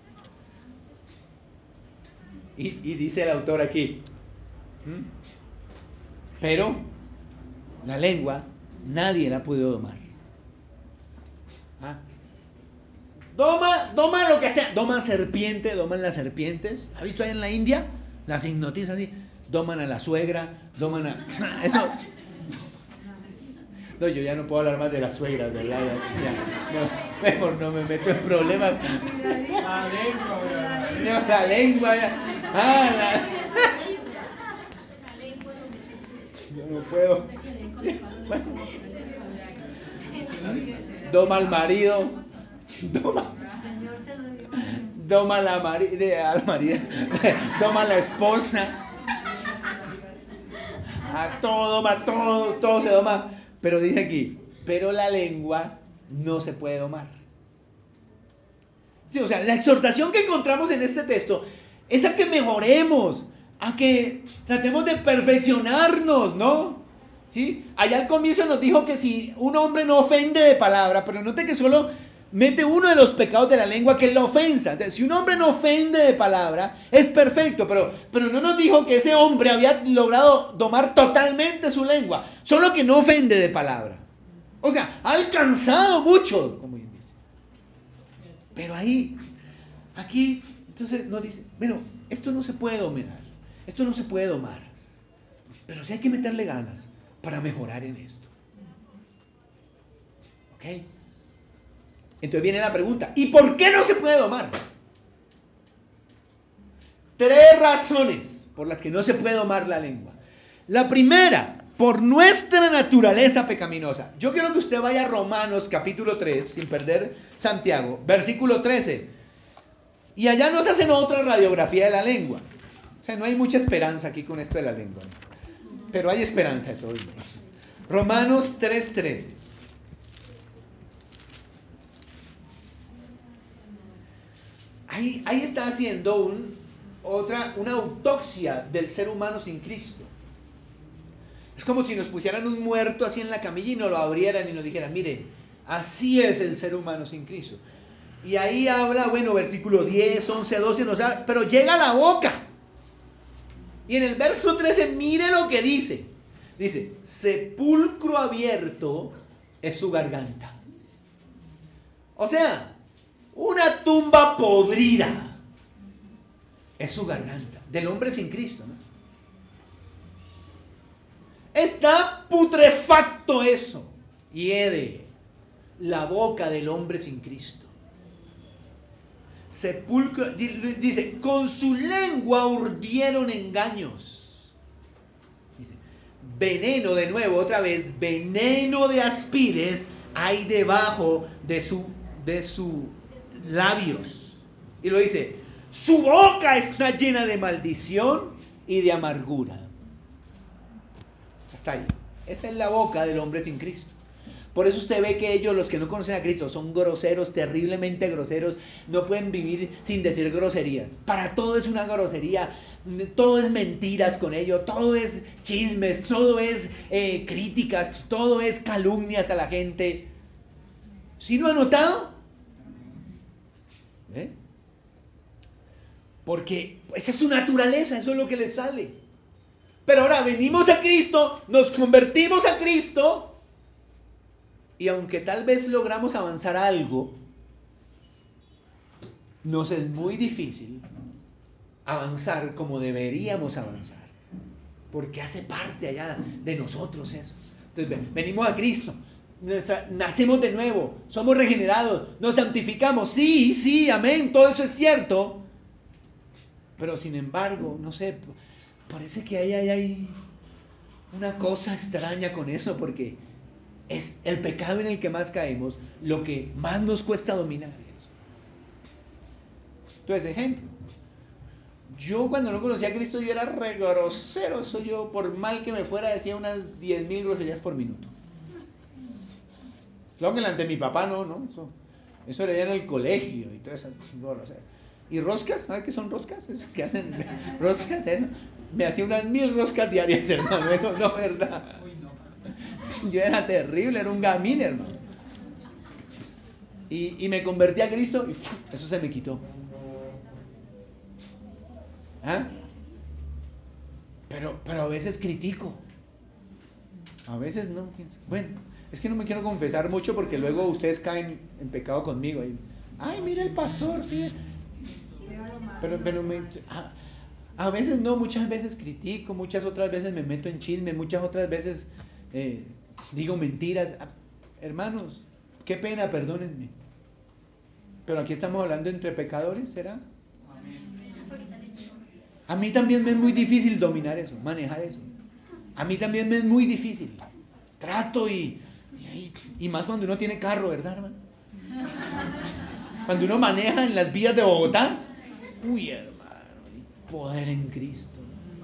Y, y dice el autor aquí, ¿m? pero la lengua nadie la ha podido domar. ¿Ah? Doma, doma lo que sea. Doma serpiente, doman las serpientes. ¿Ha visto ahí en la India? Las hipnotizan así. Doman a la suegra, doman a... Eso... No, yo ya no puedo hablar más de las suegras, ¿verdad? Ya, no, mejor no me meto en problemas. La lengua, no, la lengua. Ya. Ah, la... Yo no puedo. Bueno. Doma al marido. Doma. Doma a la mari al marido. Doma a la esposa. A todo doma, todo, todo se doma. Pero dice aquí, pero la lengua no se puede domar. Sí, o sea, la exhortación que encontramos en este texto es a que mejoremos, a que tratemos de perfeccionarnos, ¿no? ¿Sí? Allá al comienzo nos dijo que si un hombre no ofende de palabra, pero note que solo mete uno de los pecados de la lengua, que es la ofensa. Entonces, si un hombre no ofende de palabra, es perfecto, pero, pero no nos dijo que ese hombre había logrado domar totalmente su lengua, solo que no ofende de palabra. O sea, ha alcanzado mucho, como bien dice. Pero ahí, aquí, entonces nos dice, bueno, esto no se puede dominar, esto no se puede domar, pero sí hay que meterle ganas para mejorar en esto. ¿Ok? Entonces viene la pregunta, ¿y por qué no se puede domar? Tres razones por las que no se puede domar la lengua. La primera, por nuestra naturaleza pecaminosa. Yo quiero que usted vaya a Romanos capítulo tres, sin perder Santiago, versículo trece. Y allá nos hacen otra radiografía de la lengua. O sea, no hay mucha esperanza aquí con esto de la lengua, ¿no? Pero hay esperanza de todos modos. Romanos tres trece. Ahí, ahí está haciendo un, otra, una autopsia del ser humano sin Cristo. Es como si nos pusieran un muerto así en la camilla y nos lo abrieran y nos dijeran, mire, así es el ser humano sin Cristo. Y ahí habla, bueno, versículo diez, once, doce, nos habla, pero llega a la boca. Y en el verso trece, mire lo que dice. Dice, sepulcro abierto es su garganta. O sea, una tumba podrida es su garganta, del hombre sin Cristo, ¿no? Está putrefacto eso, hiede la boca del hombre sin Cristo. Sepulcro, dice, con su lengua urdieron engaños. Dice, veneno, de nuevo, otra vez, veneno de aspides hay debajo de su, de su labios. Y lo dice, su boca está llena de maldición y de amargura. Hasta ahí. Esa es la boca del hombre sin Cristo. Por eso usted ve que ellos, los que no conocen a Cristo, son groseros, terriblemente groseros, no pueden vivir sin decir groserías. Para todo es una grosería, todo es mentiras con ello, todo es chismes, todo es eh, críticas, todo es calumnias a la gente. ¿Sí lo ha notado? ¿Eh? Porque esa es su naturaleza, eso es lo que le sale. Pero ahora venimos a Cristo, nos convertimos a Cristo, y aunque tal vez logramos avanzar algo, nos es muy difícil avanzar como deberíamos avanzar, porque hace parte allá de nosotros eso. Entonces venimos a Cristo, Nuestra, nacemos de nuevo, somos regenerados, nos santificamos, sí, sí, amén, todo eso es cierto, Pero sin embargo, no sé, parece que ahí hay, hay una cosa extraña con eso, porque es el pecado en el que más caemos, lo que más nos cuesta dominar eso. Entonces, ejemplo, yo cuando no conocía a Cristo yo era re grosero, eso yo por mal que me fuera decía unas diez mil groserías por minuto. Claro que delante de mi papá no, no, eso, eso era ya en el colegio y todas esas cosas. ¿Y roscas? ¿Sabes qué son roscas? ¿Eso? ¿Qué hacen roscas? Eso. Me hacía unas mil roscas diarias, hermano, eso no es verdad. Yo era terrible, era un gamín, hermano. Y, y me convertí a Cristo y ¡fuf! Eso se me quitó. ¿Ah? Pero, pero a veces critico. A veces no. Bueno, es que no me quiero confesar mucho porque luego ustedes caen en pecado conmigo. Y, ay, mira el pastor, sí. Pero, pero me, a, a veces no, muchas veces critico, muchas otras veces me meto en chisme, muchas otras veces eh, digo mentiras. Ah, hermanos, qué pena, perdónenme. Pero aquí estamos hablando entre pecadores, ¿será? A mí también me es muy difícil dominar eso, manejar eso. A mí también me es muy difícil. Trato y, y, y más cuando uno tiene carro, ¿verdad, hermano? Cuando uno maneja en las vías de Bogotá. Uy, hermano, hay poder en Cristo.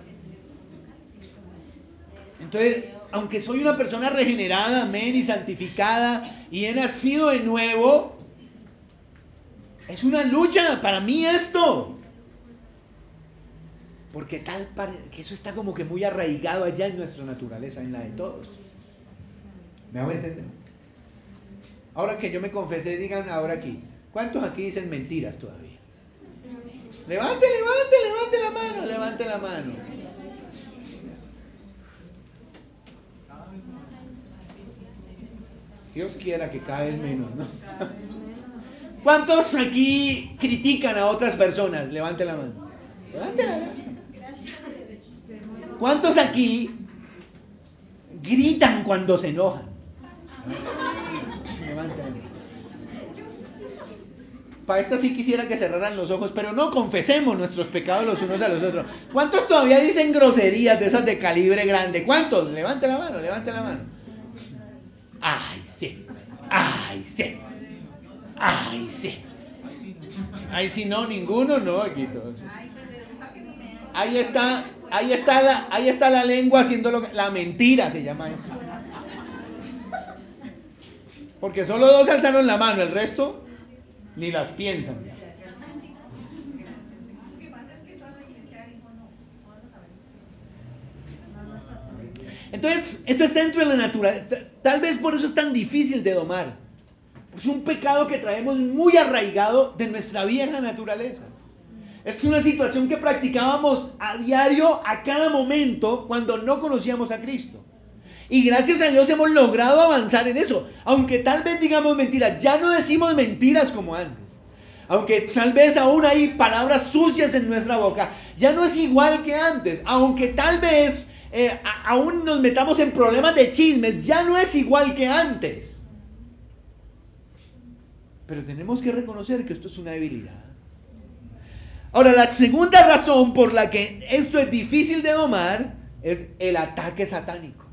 Entonces, aunque soy una persona regenerada, amén, y santificada, y he nacido de nuevo, es una lucha para mí esto. Porque tal que eso está como que muy arraigado allá en nuestra naturaleza, en la de todos. ¿Me hago entender? Ahora que yo me confesé, digan ahora aquí, ¿cuántos aquí dicen mentiras todavía? Levante, levante, levante la mano, levante la mano. Dios quiera que cada vez menos, ¿no? ¿Cuántos aquí critican a otras personas? Levante la mano. Levante la mano. ¿Cuántos aquí gritan cuando se enojan? Levante la mano. Para esta sí quisiera que cerraran los ojos, pero no confesemos nuestros pecados los unos a los otros. ¿Cuántos todavía dicen groserías de esas de calibre grande? ¿Cuántos? Levante la mano, levante la mano. Ay, sí. Ay, sí. Ay, sí. Ay, si no, ninguno, no, aquí todos. Ahí está, ahí está la, ahí está la lengua haciendo lo que, la mentira se llama eso. Porque solo dos alzaron la mano, el resto ni las piensan. Entonces, esto está dentro de la naturaleza. Tal vez por eso es tan difícil de domar. Es un pecado que traemos muy arraigado de nuestra vieja naturaleza. Es una situación que practicábamos a diario, a cada momento, cuando no conocíamos a Cristo. Y gracias a Dios hemos logrado avanzar en eso. Aunque tal vez digamos mentiras, ya no decimos mentiras como antes. Aunque tal vez aún hay palabras sucias en nuestra boca, ya no es igual que antes. Aunque tal vez eh, a, aún nos metamos en problemas de chismes, ya no es igual que antes. Pero tenemos que reconocer que esto es una debilidad. Ahora, la segunda razón por la que esto es difícil de domar es el ataque satánico.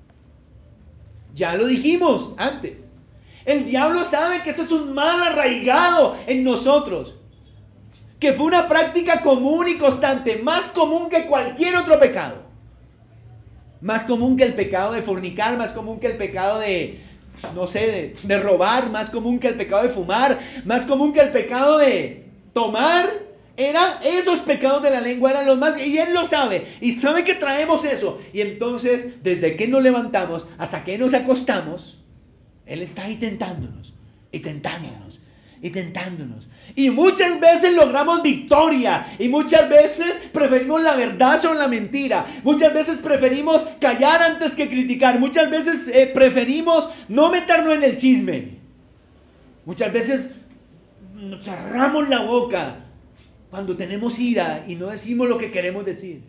Ya lo dijimos antes. El diablo sabe que eso es un mal arraigado en nosotros. Que fue una práctica común y constante, más común que cualquier otro pecado. Más común que el pecado de fornicar, más común que el pecado de, no sé, de, de robar, más común que el pecado de fumar, más común que el pecado de tomar. Era, esos pecados de la lengua eran los más, y él lo sabe, y sabe que traemos eso. Y entonces, desde que nos levantamos hasta que nos acostamos, él está ahí tentándonos, y tentándonos, y tentándonos. Y muchas veces logramos victoria, y muchas veces preferimos la verdad sobre la mentira. Muchas veces preferimos callar antes que criticar. Muchas veces eh, preferimos no meternos en el chisme. Muchas veces nos cerramos la boca cuando tenemos ira y no decimos lo que queremos decir.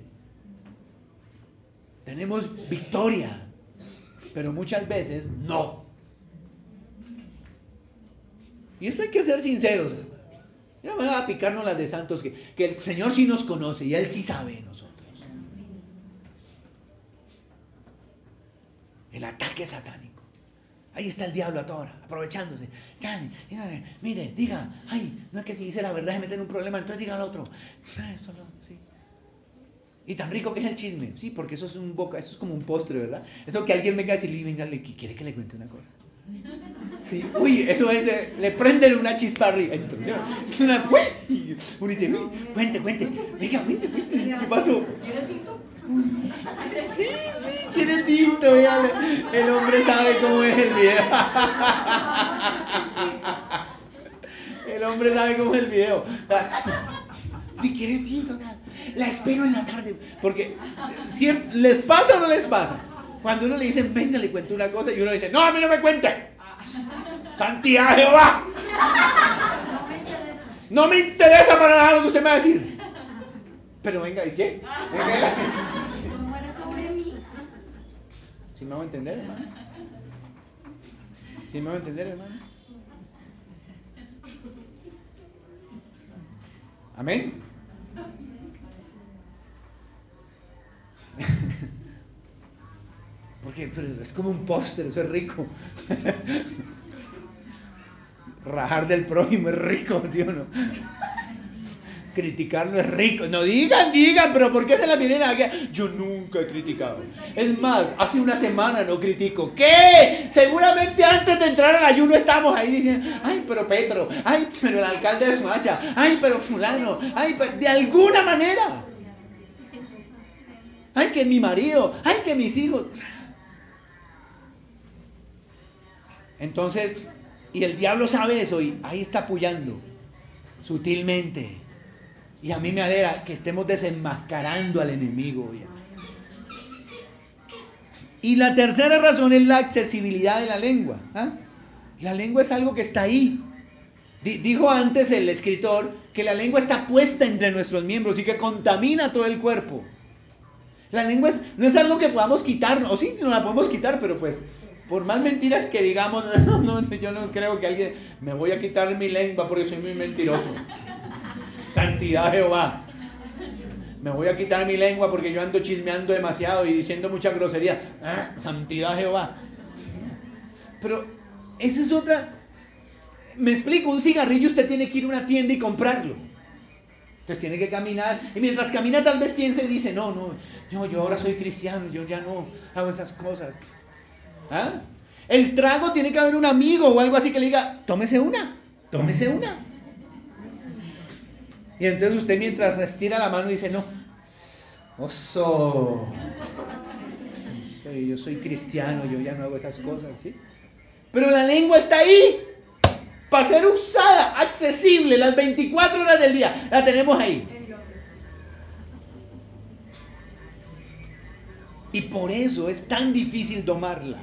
Tenemos victoria, pero muchas veces no. Y esto hay que ser sinceros, hermano. Ya me va a picarnos las de santos, que, que el Señor sí nos conoce y Él sí sabe de nosotros. El ataque satánico. Ahí está el diablo a toda hora, aprovechándose. Dale, dale, mire, diga, ay, no es que si dice la verdad se mete en un problema, entonces diga al otro. Ah, esto no, sí. Y tan rico que es el chisme, sí, porque eso es un boca, eso es como un postre, ¿verdad? Eso que alguien venga a decirle, venga, le quiere que le cuente una cosa. Sí, uy, eso es, eh, le prenden una chispa arriba. Entonces, una, uy, uno dice, uy, cuente, cuente, venga, cuente, cuente, ¿qué pasó? Sí, sí, quiere tinto, véale. El hombre sabe cómo es el video. El hombre sabe cómo es el video. Si quiere tinto, la espero en la tarde. Porque, ¿les pasa o no les pasa? Cuando uno le dicen, venga, le cuento una cosa, y uno dice, no, a mí no me cuente. Santidad Jehová. No me interesa para nada lo que usted me va a decir. Pero venga, ¿y qué? ¿Sí me va a entender, hermano? ¿Sí me va a entender, hermano? Amén. Porque pero es como un póster, eso es rico. Rajar del prójimo es rico, ¿sí o no? Criticarlo es rico. No digan, digan, pero ¿por qué se la vienen a que yo nunca he criticado? Es más, hace una semana no critico. ¿Qué? Seguramente antes de entrar al ayuno estamos ahí diciendo, ay, pero Petro, ay, pero el alcalde de Soacha, ay, pero fulano, ay, pero de alguna manera. Ay, que mi marido, ay, que mis hijos. Entonces, y el diablo sabe eso y ahí está apoyando sutilmente. Y a mí me alegra que estemos desenmascarando al enemigo hoy. Y la tercera razón es la accesibilidad de la lengua. ¿Ah? La lengua es algo que está ahí. D- dijo antes el escritor que la lengua está puesta entre nuestros miembros y que contamina todo el cuerpo. La lengua es, no es algo que podamos quitarnos, o sí, no la podemos quitar, pero pues, por más mentiras que digamos, no, no, yo no creo que alguien, me voy a quitar mi lengua porque soy muy mentiroso. Santidad Jehová. Me voy a quitar mi lengua porque yo ando chismeando demasiado y diciendo mucha grosería. ¿Ah? Santidad Jehová. Pero esa es otra. Me explico, un cigarrillo usted tiene que ir a una tienda y comprarlo. Entonces tiene que caminar. Y mientras camina tal vez piense y dice, no, no, yo, yo ahora soy cristiano, yo ya no hago esas cosas. ¿Ah? El trago tiene que haber un amigo o algo así que le diga, tómese una, tómese una. Y entonces usted mientras estira la mano dice, no, oso, soy, yo soy cristiano, yo ya no hago esas cosas, ¿sí? Pero la lengua está ahí, para ser usada, accesible, las veinticuatro horas del día, la tenemos ahí. Y por eso es tan difícil domarla.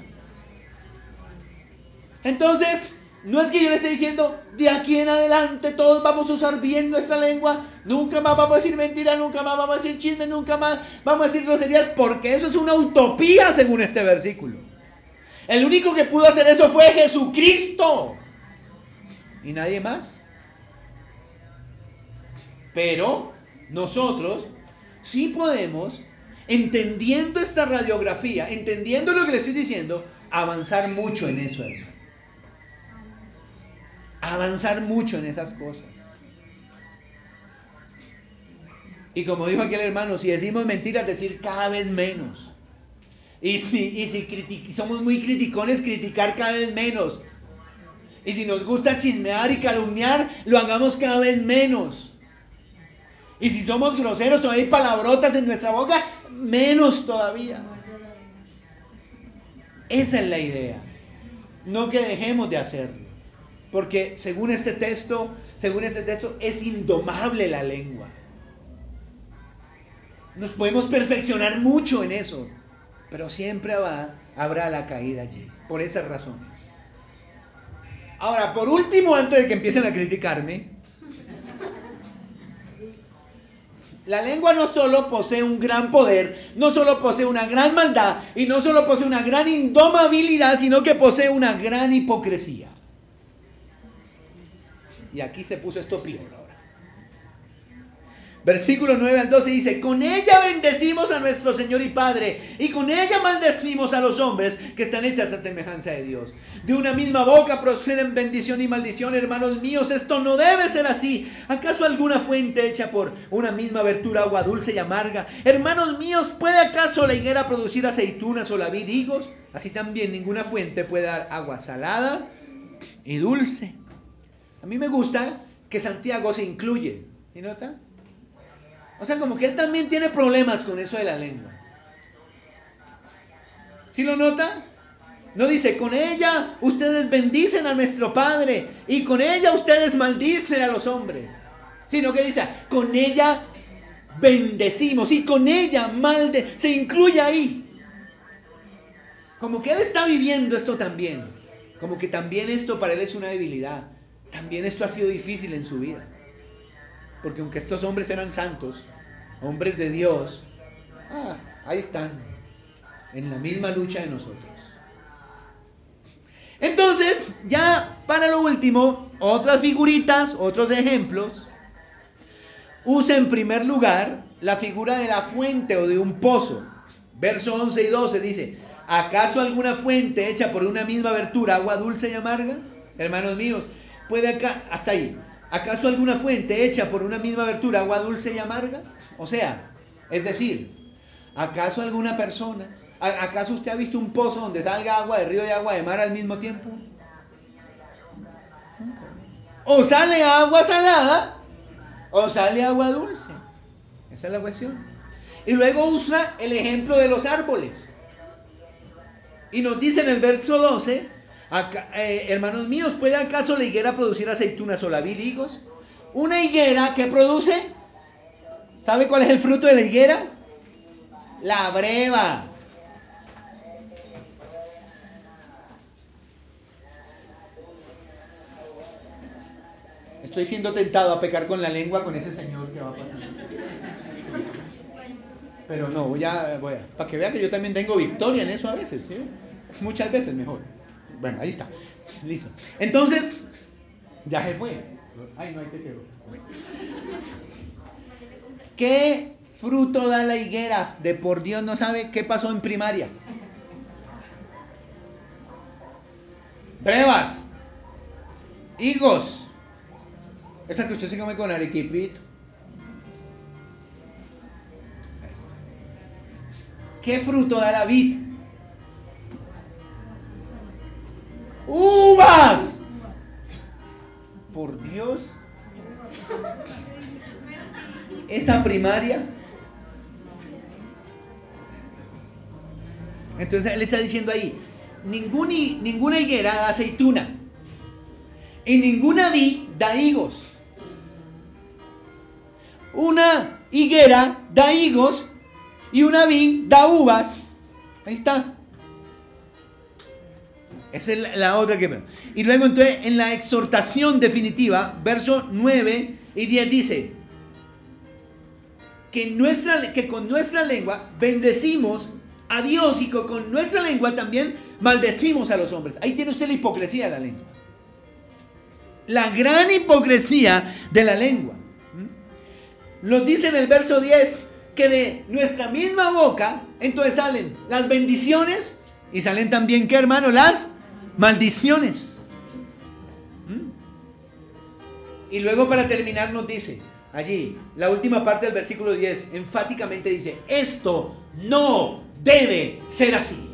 Entonces, no es que yo le esté diciendo, de aquí en adelante todos vamos a usar bien nuestra lengua, nunca más vamos a decir mentira, nunca más vamos a decir chisme, nunca más vamos a decir groserías, porque eso es una utopía según este versículo. El único que pudo hacer eso fue Jesucristo y nadie más. Pero nosotros sí podemos, entendiendo esta radiografía, entendiendo lo que le estoy diciendo, avanzar mucho en eso, hermano. Avanzar mucho en esas cosas. Y como dijo aquel hermano, si decimos mentiras, decir cada vez menos. Y si, y si critic- somos muy criticones, criticar cada vez menos. Y si nos gusta chismear y calumniar, lo hagamos cada vez menos. Y si somos groseros o hay palabrotas en nuestra boca, menos todavía. Esa es la idea. No que dejemos de hacerlo. Porque según este texto, según este texto, es indomable la lengua. Nos podemos perfeccionar mucho en eso, pero siempre va, habrá la caída allí, por esas razones. Ahora, por último, antes de que empiecen a criticarme, la lengua no solo posee un gran poder, no solo posee una gran maldad, y no solo posee una gran indomabilidad, sino que posee una gran hipocresía. Y aquí se puso esto peor ahora. versículo nueve al doce dice: con ella bendecimos a nuestro Señor y Padre, y con ella maldecimos a los hombres que están hechas a semejanza de Dios. De una misma boca proceden bendición y maldición, hermanos míos, esto no debe ser así. ¿Acaso alguna fuente hecha por una misma abertura agua dulce y amarga? Hermanos míos, ¿puede acaso la higuera producir aceitunas o la vid higos? Así también ninguna fuente puede dar agua salada y dulce. A mí me gusta que Santiago se incluye, ¿sí nota? O sea, como que él también tiene problemas con eso de la lengua. ¿Sí lo nota? No dice: con ella ustedes bendicen a nuestro Padre y con ella ustedes maldicen a los hombres. Sino que dice: con ella bendecimos y con ella malde. Se incluye ahí. Como que él está viviendo esto también. Como que también esto para él es una debilidad. También esto ha sido difícil en su vida. Porque aunque estos hombres eran santos, hombres de Dios, ah, ahí están, en la misma lucha de nosotros. Entonces, ya para lo último, otras figuritas, otros ejemplos. Usa en primer lugar la figura de la fuente o de un pozo. Verso once y doce dice: ¿acaso alguna fuente hecha por una misma abertura, agua dulce y amarga? Hermanos míos, puede acá, hasta ahí. ¿Acaso alguna fuente hecha por una misma abertura, agua dulce y amarga? O sea, es decir, ¿acaso alguna persona, acaso usted ha visto un pozo donde salga agua de río y agua de mar al mismo tiempo? O sale agua salada o sale agua dulce. Esa es la cuestión. Y luego usa el ejemplo de los árboles. Y nos dice en el verso doce: Acá, eh, hermanos míos, ¿puede acaso la higuera producir aceitunas o la vid higos? Una higuera que produce, ¿sabe cuál es el fruto de la higuera? La breva. Estoy siendo tentado a pecar con la lengua con ese señor que va pasando. Pero no, voy a, voy a, para que vean que yo también tengo victoria en eso a veces, ¿sí? Muchas veces mejor. Bueno, ahí está. Listo. Entonces, ya se fue. Ay, no, ahí se quedó. ¿Qué fruto da la higuera? De por Dios no sabe qué pasó en primaria. Brevas. Higos. Esta que usted se come con arequipito. ¿Qué fruto da la vid? ¡Uvas! Por Dios. Esa primaria. Entonces él está diciendo ahí: ningún, ninguna higuera da aceituna y ninguna vid da higos. Una higuera da higos y una vid da uvas. Ahí está. Esa es la otra que... Y luego entonces en la exhortación definitiva, versos nueve y diez dice que, nuestra, que con nuestra lengua bendecimos a Dios y que con nuestra lengua también maldecimos a los hombres. Ahí tiene usted la hipocresía de la lengua. La gran hipocresía de la lengua. Nos dice en el verso diez que de nuestra misma boca entonces salen las bendiciones y salen también, ¿qué, hermano? Las maldiciones. ¿Mm? Y luego para terminar nos dice allí, la última parte del versículo diez, enfáticamente dice: esto no debe ser así.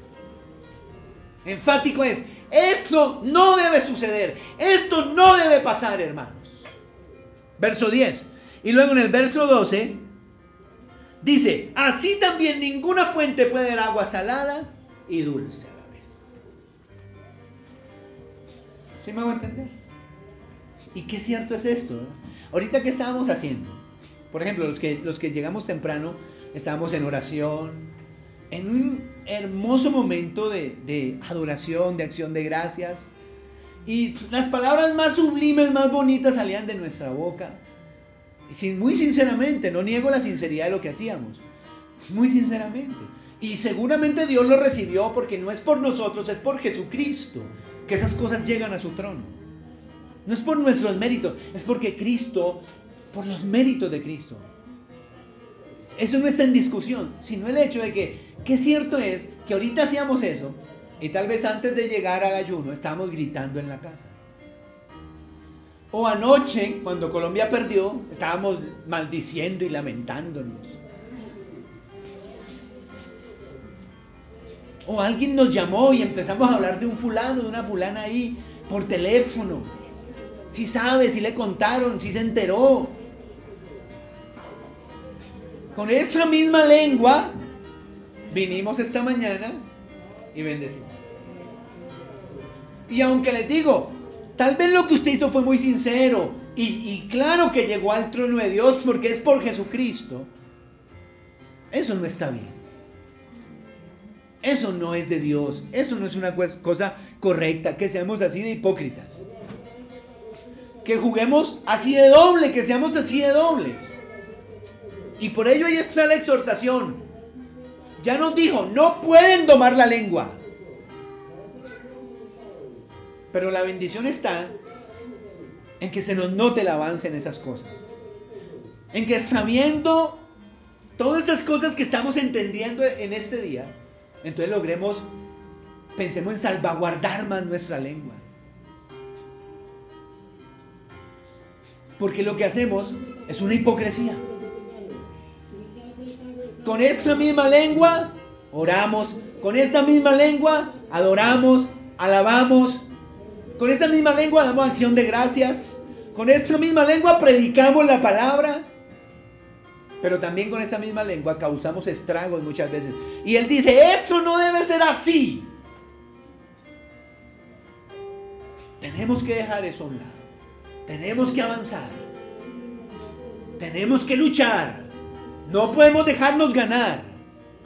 Enfático es: esto no debe suceder, esto no debe pasar, hermanos. Verso diez. Y luego en el verso doce dice: así también ninguna fuente puede dar agua salada y dulce. ¿Sí me hago entender? ¿Y qué cierto es esto? Ahorita, ¿qué estábamos haciendo? Por ejemplo, los que, los que llegamos temprano, estábamos en oración, en un hermoso momento de, de adoración, de acción de gracias. Y las palabras más sublimes, más bonitas salían de nuestra boca. Y muy sinceramente, no niego la sinceridad de lo que hacíamos. Muy sinceramente. Y seguramente Dios lo recibió porque no es por nosotros, es por Jesucristo que esas cosas llegan a su trono. No es por nuestros méritos, es porque Cristo por los méritos de Cristo. Eso no está en discusión, sino el hecho de que, qué cierto es que ahorita hacíamos eso y tal vez antes de llegar al ayuno estábamos gritando en la casa. O anoche, cuando Colombia perdió, estábamos maldiciendo y lamentándonos. O alguien nos llamó y empezamos a hablar de un fulano, de una fulana ahí, por teléfono. Si sabe, si le contaron, si se enteró. Con esa misma lengua, vinimos esta mañana y bendecimos. Y aunque les digo, tal vez lo que usted hizo fue muy sincero y, y claro que llegó al trono de Dios porque es por Jesucristo, eso no está bien. Eso no es de Dios. Eso no es una cosa correcta, que seamos así de hipócritas. Que juguemos así de doble, que seamos así de dobles. Y por ello ahí está la exhortación. Ya nos dijo, no pueden domar la lengua. Pero la bendición está en que se nos note el avance en esas cosas. En que sabiendo todas esas cosas que estamos entendiendo en este día, entonces logremos, pensemos en salvaguardar más nuestra lengua. Porque lo que hacemos es una hipocresía. Con esta misma lengua oramos, con esta misma lengua adoramos, alabamos, con esta misma lengua damos acción de gracias, con esta misma lengua predicamos la palabra, pero también con esta misma lengua causamos estragos muchas veces. Y él dice, esto no debe ser así. Tenemos que dejar eso a un lado. Tenemos que avanzar. Tenemos que luchar. No podemos dejarnos ganar.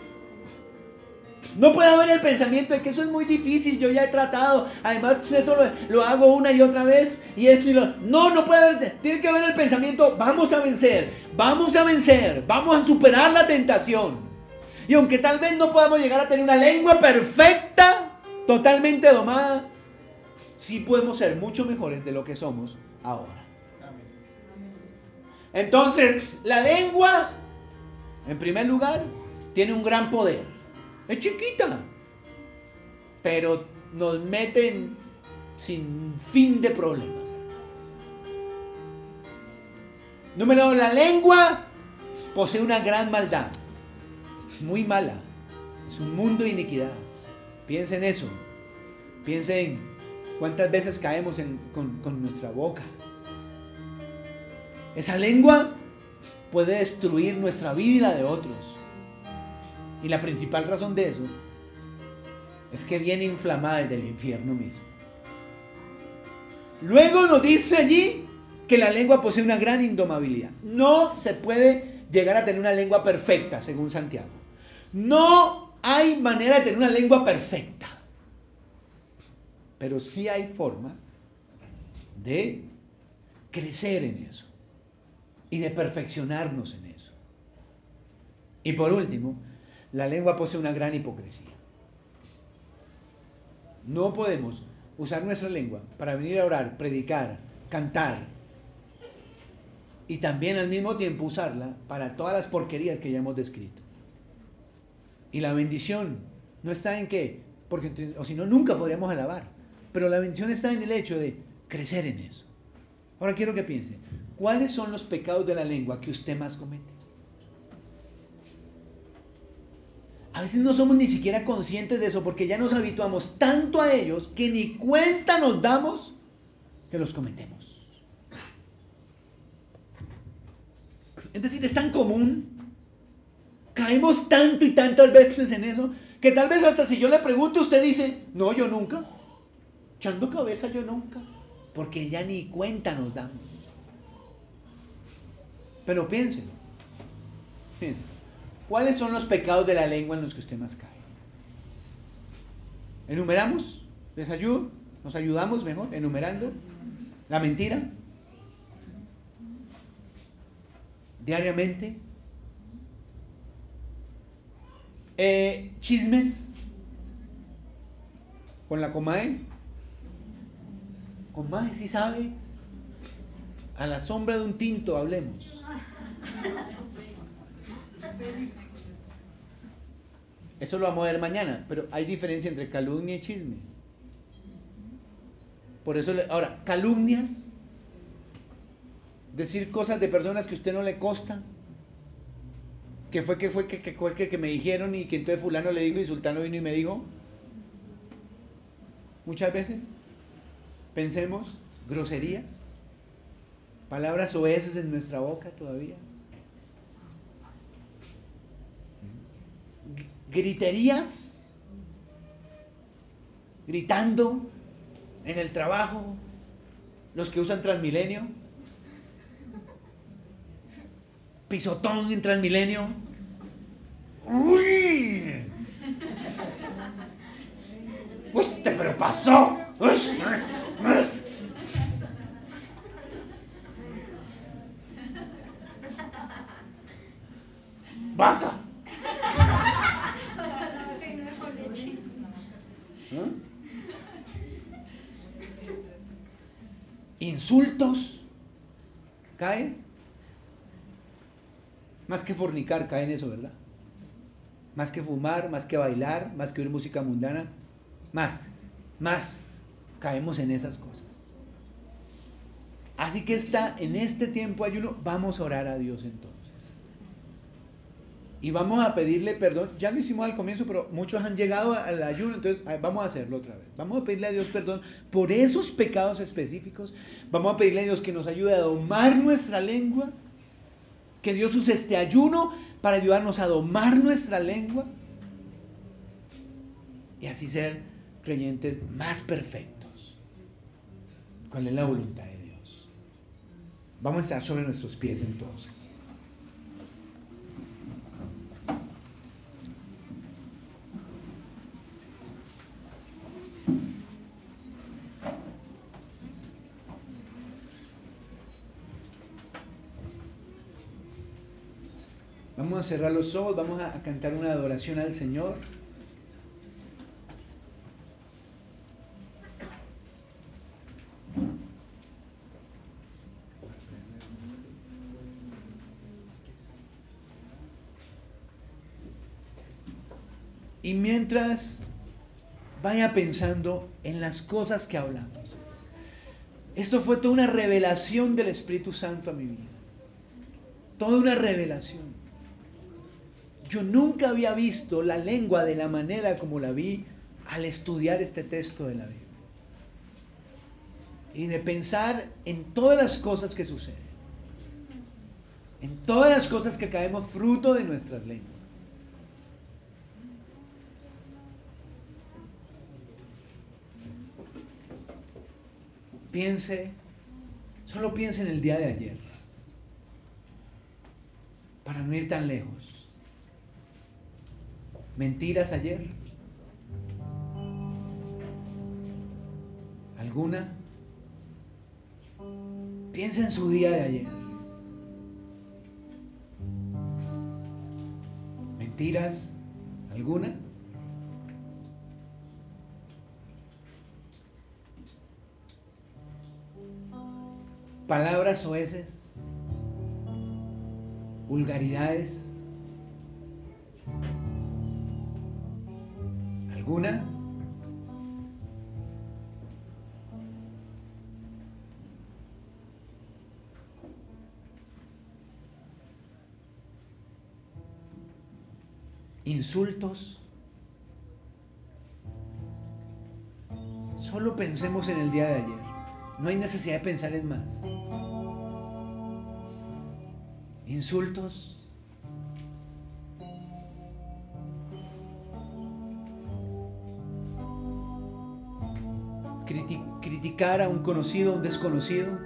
No puede haber el pensamiento de que eso es muy difícil, yo ya he tratado, además eso lo, lo hago una y otra vez y esto y lo... No, no puede haber, tiene que haber el pensamiento, vamos a vencer, vamos a vencer, vamos a superar la tentación. Y aunque tal vez no podamos llegar a tener una lengua perfecta, totalmente domada, sí podemos ser mucho mejores de lo que somos ahora. Entonces, la lengua, en primer lugar, tiene un gran poder. Es chiquita, pero nos meten sin fin de problemas. Número dos, la lengua posee una gran maldad. Es muy mala. Es un mundo de iniquidad. Piensen en eso. Piensen cuántas veces caemos en, con, con nuestra boca. Esa lengua puede destruir nuestra vida y la de otros. Y la principal razón de eso es que viene inflamada desde el infierno mismo. Luego nos dice allí que la lengua posee una gran indomabilidad. No se puede llegar a tener una lengua perfecta, según Santiago. No hay manera de tener una lengua perfecta. Pero sí hay forma de crecer en eso y de perfeccionarnos en eso. Y por último, la lengua posee una gran hipocresía. No podemos usar nuestra lengua para venir a orar, predicar, cantar y también al mismo tiempo usarla para todas las porquerías que ya hemos descrito. Y la bendición no está en qué, porque o si no nunca podríamos alabar, pero la bendición está en el hecho de crecer en eso. Ahora quiero que piense, ¿cuáles son los pecados de la lengua que usted más comete? A veces no somos ni siquiera conscientes de eso porque ya nos habituamos tanto a ellos que ni cuenta nos damos que los cometemos. Es decir, es tan común, caemos tanto y tantas veces en eso, que tal vez hasta si yo le pregunto usted dice, no, yo nunca, echando cabeza yo nunca, porque ya ni cuenta nos damos. Pero piénselo, piénselo. ¿Cuáles son los pecados de la lengua en los que usted más cae? ¿Enumeramos? ¿Les ayudo? ¿Nos ayudamos mejor enumerando? ¿La mentira? ¿Diariamente? Eh, ¿Chismes? ¿Con la comadre? ¿Comadre, sí sabe? A la sombra de un tinto hablemos. Eso lo vamos a ver mañana, pero hay diferencia entre calumnia y chisme. Por eso, le, ahora, calumnias, decir cosas de personas que a usted no le consta, que fue que fue que, que, fue que, que me dijeron y que entonces fulano le dijo y sultano vino y me dijo. Muchas veces pensemos groserías, palabras soeces en nuestra boca todavía, griterías, gritando en el trabajo, los que usan Transmilenio, pisotón en Transmilenio. ¡Uy! ¡Usted, pero pasó! ¡Vaca! ¿Eh? Insultos. ¿Cae? Más que fornicar, cae en eso, ¿verdad? Más que fumar, más que bailar, más que oír música mundana, más, más caemos en esas cosas. Así que está en este tiempo de ayuno, vamos a orar a Dios entonces. Y vamos a pedirle perdón. Ya lo hicimos al comienzo, pero muchos han llegado al ayuno, entonces vamos a hacerlo otra vez. Vamos a pedirle a Dios perdón por esos pecados específicos. Vamos a pedirle a Dios que nos ayude a domar nuestra lengua. Que Dios use este ayuno para ayudarnos a domar nuestra lengua. Y así ser creyentes más perfectos. ¿Cuál es la voluntad de Dios? Vamos a estar sobre nuestros pies entonces. Vamos a cerrar los ojos, vamos a cantar una adoración al Señor. Y mientras vaya pensando en las cosas que hablamos. Esto fue toda una revelación del Espíritu Santo a mi vida. Toda una revelación. Yo nunca había visto la lengua de la manera como la vi al estudiar este texto de la Biblia. Y de pensar en todas las cosas que suceden. En todas las cosas que caemos fruto de nuestras lenguas. Piense, solo piense en el día de ayer. Para no ir tan lejos. ¿Mentiras ayer? ¿Alguna? Piensa en su día de ayer. ¿Mentiras? ¿Alguna? ¿Palabras soeces? ¿Vulgaridades? ¿Alguna? ¿Insultos? Solo pensemos en el día de ayer. No hay necesidad de pensar en más. ¿Insultos? Criticar a un conocido, a un desconocido.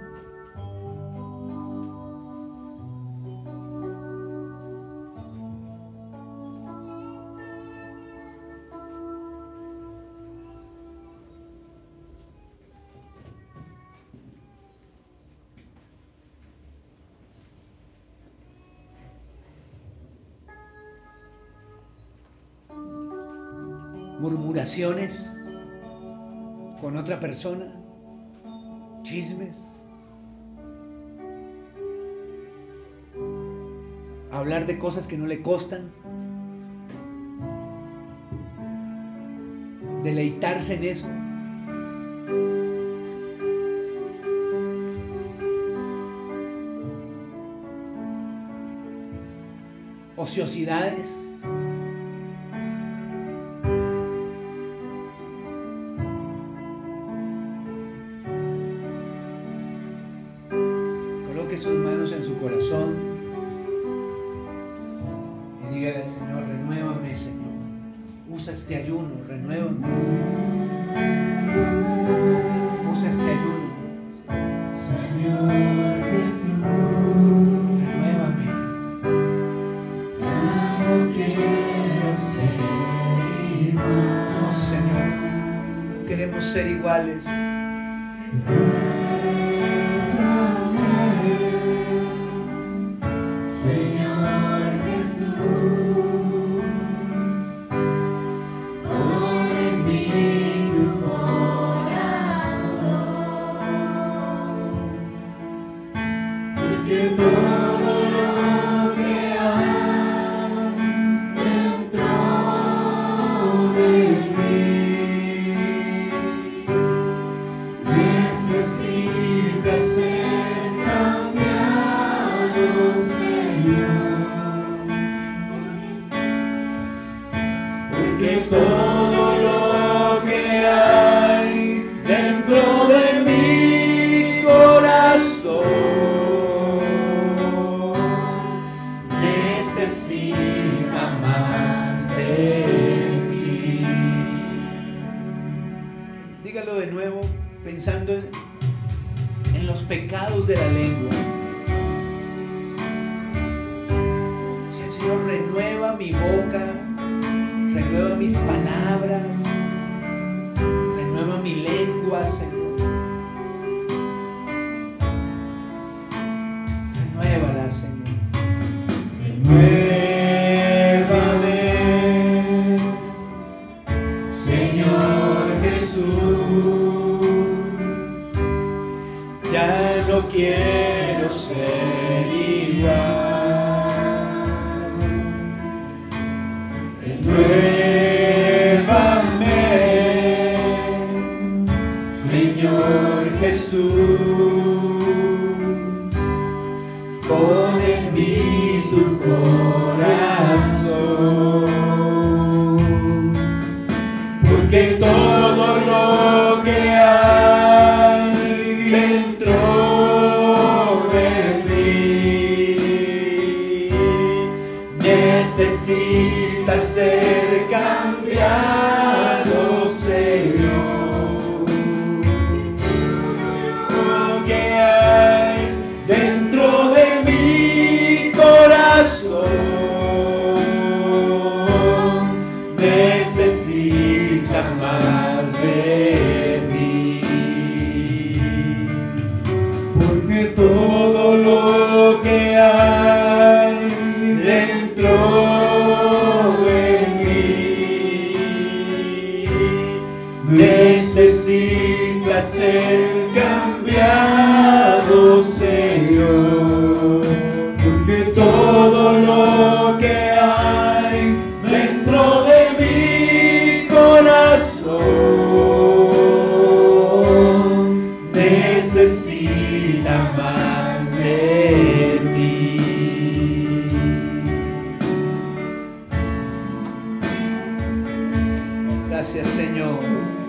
Murmuraciones con otra persona. Chismes. hablar de cosas que no le costan, deleitarse en eso. Ociosidades. Coloque sus manos en su corazón y dígale al Señor: renuévame, Señor. Usa este ayuno, renuévame. Usa este ayuno, Señor Jesús. renuévame. Ya no quiero ser igual. No, Señor, no queremos ser iguales. Señor Jesús, pon en mí tu corazón, porque todo lo que hay dentro de mí necesita ser cambiado, Señor, porque todo lo que hay dentro de mi corazón necesita más de ti. Dígalo de nuevo, pensando en, en los pecados de la lengua. Si el Señor renueva mi boca, renueva mis palabras, renueva mi lengua, Señor. Renuévala, Señor. Renuévame, Señor Jesús, ya no quiero ser igual. Renuévame, Señor Jesús, pon en mí tu corazón, porque todo lo que hay dentro de mí necesita ser cambiado, Señor. Lo que hay dentro de mi corazón necesita más de ti, porque todo lo que hay dentro de mí necesita ser cambiado, Señor, porque todo lo que hay dentro de mi corazón necesita más de ti. Gracias, Señor.